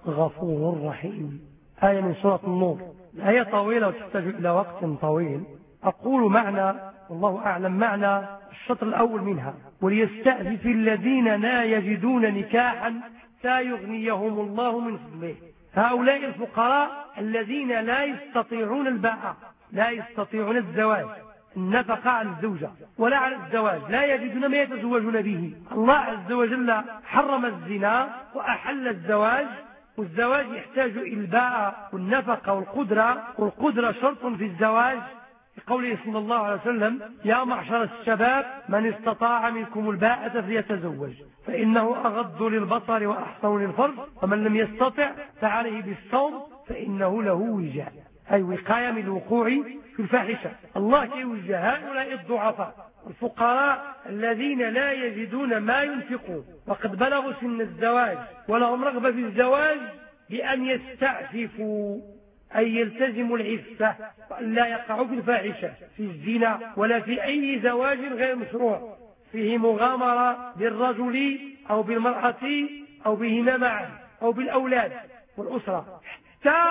غفور رحيم. آية من سورة النور. الآية طويلة وتحتاج إلى وقت طويل. أقول معنى والله أعلم معنى الشطر الأول منها وليستأذف الذين لا يجدون نكاحا حتى يغنيهم الله من فضله. هؤلاء الفقراء الذين لا يستطيعون الباء، لا يستطيعون الزواج، النفقة على الزوجة ولا على الزواج، لا يجدون ما يتزوجون به. الله عز وجل حرم الزنا وأحل الزواج، والزواج يحتاج إلى الباء والنفقة والقدرة، والقدرة شرط في الزواج لقوله صلى الله عليه وسلم يا معشر الشباب من استطاع منكم الباءة فليتزوج فإنه أغض للبصر وأحصن للفرج ومن لم يستطع فعليه بالصوم فإنه له وجاء، أي وقاية من الوقوع في الفاحشة. الله يوجه هؤلاء الضعفاء الفقراء الذين لا يجدون ما ينفقون وقد بلغوا سن الزواج ولهم رغبة في الزواج بأن يستعففوا، أي يلتزموا العفة وأن لا يقعوا في الفاحشة في الزنا ولا في أي زواج غير مشروع فيه مغامرة بالرجل أو بالمرأة أو بهما معا أو بالأولاد والأسرة حتى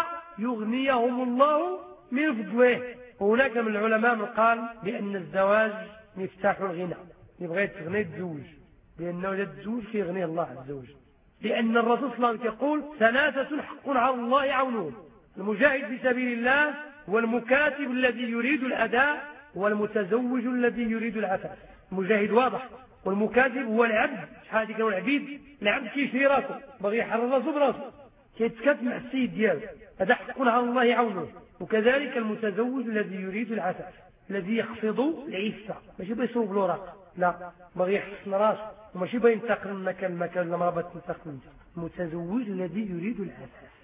يغنيهم الله من فضله. وهناك من العلماء من قال بأن الزواج مفتاح الغنى، يبغى يتغني تزوج لأنه إذا تزوج يغني الله عز وجل، لأن الرسول صلى الله عليه وسلم يقول ثلاثة حق على الله عونهم: المجاهد في سبيل الله والمكاتب الذي يريد الأداء والمتزوج الذي يريد العفاف. المجاهد واضح، والمكاتب هو العبد. شحال كانوا العبيد العبد كيشري راسه باغي يحرر راسه براسه كيتكاتب مع السيد ديالو، هذا حق على الله عونه. وكذلك المتزوج الذي يريد العفاف الذي يخفض العفة، ماشي باغي يصوب الوراق، لا باغي يحسن راسه وماشي باغي ينتقل من مكان لمكان لما راه تنتقل انت. المتزوج الذي يريد العفاف.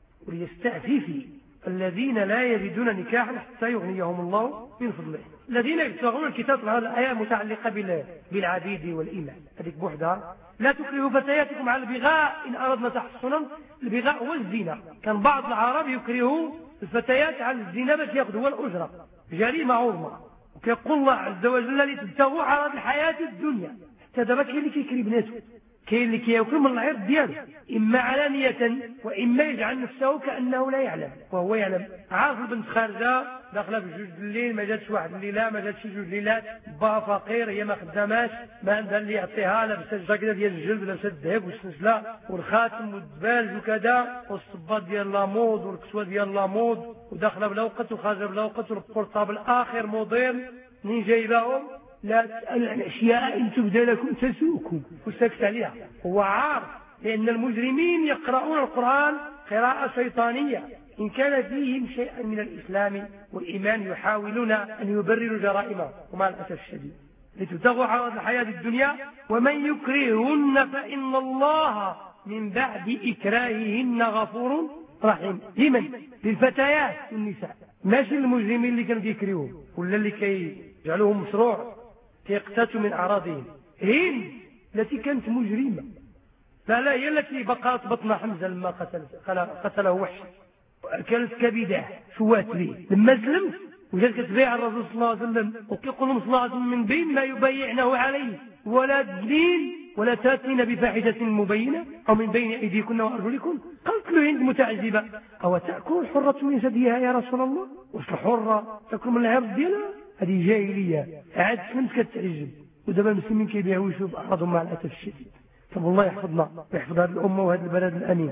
وليستعفف الذين لا يجدون نكاحا حتى يغنيهم الله من فضله. الذين يبتغون الكتاب، هذه الآية متعلقة بالعبيد والإماء، هذيك بوحدها. لا تكرهوا فتياتكم على البغاء إن أردنا تحصنا. البغاء هو الزنا. كان بعض العرب يكرهوا الفتيات على الزنا باش ياخذوا الأجرة، جريمة عظمى. وكيقول الله عز وجل لتبتغوا عرض الحياة الدنيا. حتى دابا كاين اللي كيكري بناته، كاين اللي كياكل من العرض ديالو إما علانية وإما يجعل نفسه كأنه لا يعلم وهو يعلم. عارف البنت خارجة داخله بجوج الليل، ما جاتش واحد الليله، ما جاتش جوج ليلات، با فقير، هي ما خداماش، ما عندها اللي يعطيها، لابسه الجاكيته ديال الجلد، لابسه الذهب والسلسله والخاتم والدبال وكذا والصباط ديال لامود والكسوه ديال لامود، وداخله بلا وقت وخارجه بلا وقت، والبورطابل اخر موديل منين جايباهم. لا تسأل عن أشياء إن تبدى لكم تسوءكم، وسكت عليها. هو عارف لأن المجرمين يقرؤون القرآن قراءة شيطانية، إن كان فيهم شيئا من الإسلام والإيمان يحاولون أن يبرروا جرائمهم، ومع الأسف الشديد لتبتغوا عوض الحياة الدنيا. ومن يكرههن فإن الله من بعد إكراههن غفور رحيم. لمن؟ للفتيات والنساء، ماشي المجرمين اللي كانوا يكرهوهم ولا اللي كيجعلوهم مشروع كيقتاتوا من أعراضهم. هند التي كانت مجرمة، لا لا هي التي بقرت بطن حمزة لما قتل قتله وحش، كانت كبيدة شوات ليه لما سلمت وجات كتبيع الرسول صلى الله عليه وسلم، وكيقول لهم صلى الله عليه وسلم من بين ما يبايعنه عليه ولا دين ولا تاتين بفاحشة مبينة أو من بين أيديكن وأرجلكن. قالت له هند متعجبة: أو تأكل الحرة من ثديها يا رسول الله؟ واش الحرة تأكل من العرض ديالها؟ هذه جاهلية. عاد سلمت كتعجب، ودابا المسلمين كيبيعوا يشوف أعراضهم مع الأسف الشديد. طب الله يحفظنا ويحفظ هذه الأمة وهذا البلد الأمين.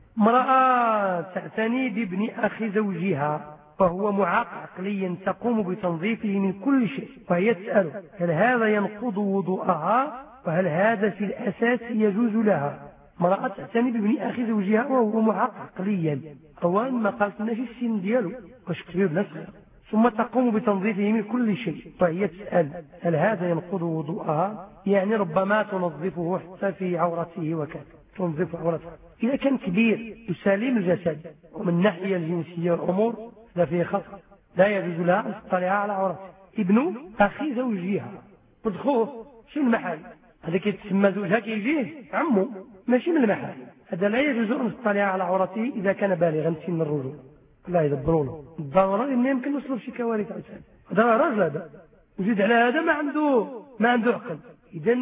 امرأة تعتني بابن أخي زوجها وهو معاق عقليا، تقوم بتنظيفه من كل شيء، وهي تسأل: هل هذا ينقض وضوءها؟ وهل هذا في الأساس يجوز لها؟ امرأة تعتني بابن أخي زوجها وهو معاق عقليا، أولا ما قالت لناش السن ديالو واش كبير نفسها، ثم تقوم بتنظيفه من كل شيء، وهي تسأل: هل هذا ينقض وضوءها؟ يعني ربما تنظفه حتى في عورته وكذا، تنظف عورته. إذا كان كبير يسالم الجسد ومن الناحية الجنسية والأمور لا فيه خطر، لا يجوز لها أن تطلع على عورته. ابن أخي زوجها بدخوه شو المحل، هذا كيتسمى زوجها كيجيه عمه ماشي من المحل، هذا لا يجوز أن تطلع على عورته إذا كان بالغا سن الرجوع. لا يدبروا له الضرورة، لأن يمكن يوصلوا شي كوارث عسل. هذا راجل، هذا وزيد على هذا ما عنده ما عنده عقل. إذا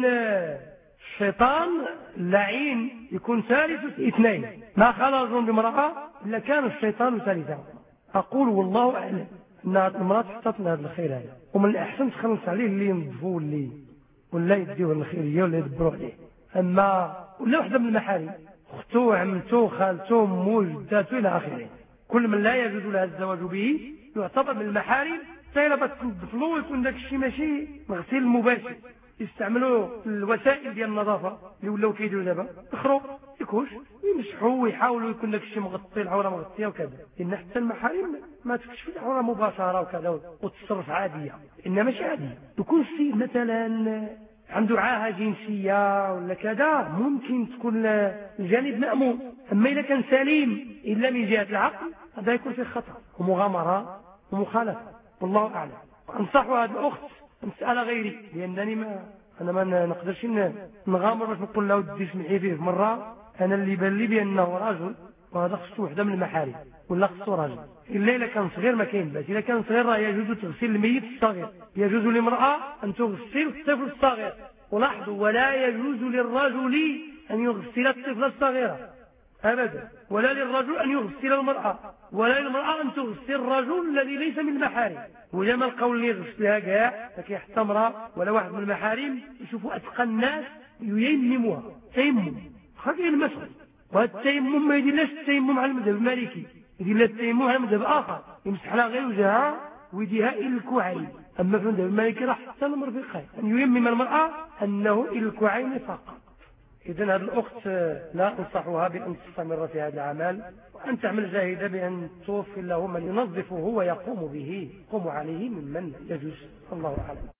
الشيطان اللعين يكون ثالث اثنين، ما خرج بامرأة إلا كان الشيطان ثالثا. أقول والله أعلم أن المرأة تحتاط لهذا الخير هذا، ومن الأحسن تخلص عليه اللي ينظفوه اللي ولا يديوه الخيرية ولا يدبروا عليه. أما ولا واحدة من المحارم، أخته عمته خالته أمه جداته إلى آخره، كل من لا يجوز لها الزواج به يعتبر من المحارم. سيلا بتنظف له ويكون داك الشيء ماشي مغسل مباشر، يستعملوا الوسائل ديال النظافه اللي ولاو كيديروا دابا، يخروا يكوش ويمسحوا ويحاولوا يكون داك الشيء مغطي العوره مغطيه وكذا. لان حتى المحارم ما تكشف العوره مباشره وكذا وتصرف عاديه، انما ماشي عاديه. يكون السيد مثلا عنده عاهه جنسيه ولا كذا ممكن تكون الجانب مأمون، اما اذا كان سليم الا من جهه العقل هذا يكون فيه خطر ومغامره ومخالفه. والله اعلم. انصح هذه الاخت مسألة غيري، لأنني ما أنا ما نقدرش نغامر باش نقول له ودي سمحي فيه مرة. أنا اللي بان لي بأنه رجل وهذا خصو وحدة من المحارم ولا خصو راجل، إلا إذا كان صغير ما كاين باس. إذا كان صغير راه يجوز تغسيل الميت الصغير، يجوز للمرأة أن تغسل الطفل الصغير. ولاحظوا ولا يجوز للرجل أن يغسل الطفل الصغير أبدا، ولا للرجل أن يغسل المرأة، ولا للمرأة أن تغسل الرجل الذي ليس من المحارم. وجمع القول اللي يغسلها كاع فكيحتى امرأة ولا واحد من المحارم يشوفوا أتقى الناس ييمموها تيمم خاطر المسخ. وهذا التيمم ما يديرلاش التيمم على المذهب المالكي، يدير لها التيمم على مذهب آخر، يمسح لها غير وجهها ويديها إلى الكوعين. أما في المذهب المالكي راح حتى المرفقين أن ييمم المرأة أنه إلى الكوعين فقط. إذن هذه الأخت لا أنصحها بأن تستمر في هذا العمل، وأن تعمل جاهدة بأن توفي له من ينظفه ويقوم به، يقوم عليه ممن يجوز. الله أعلم.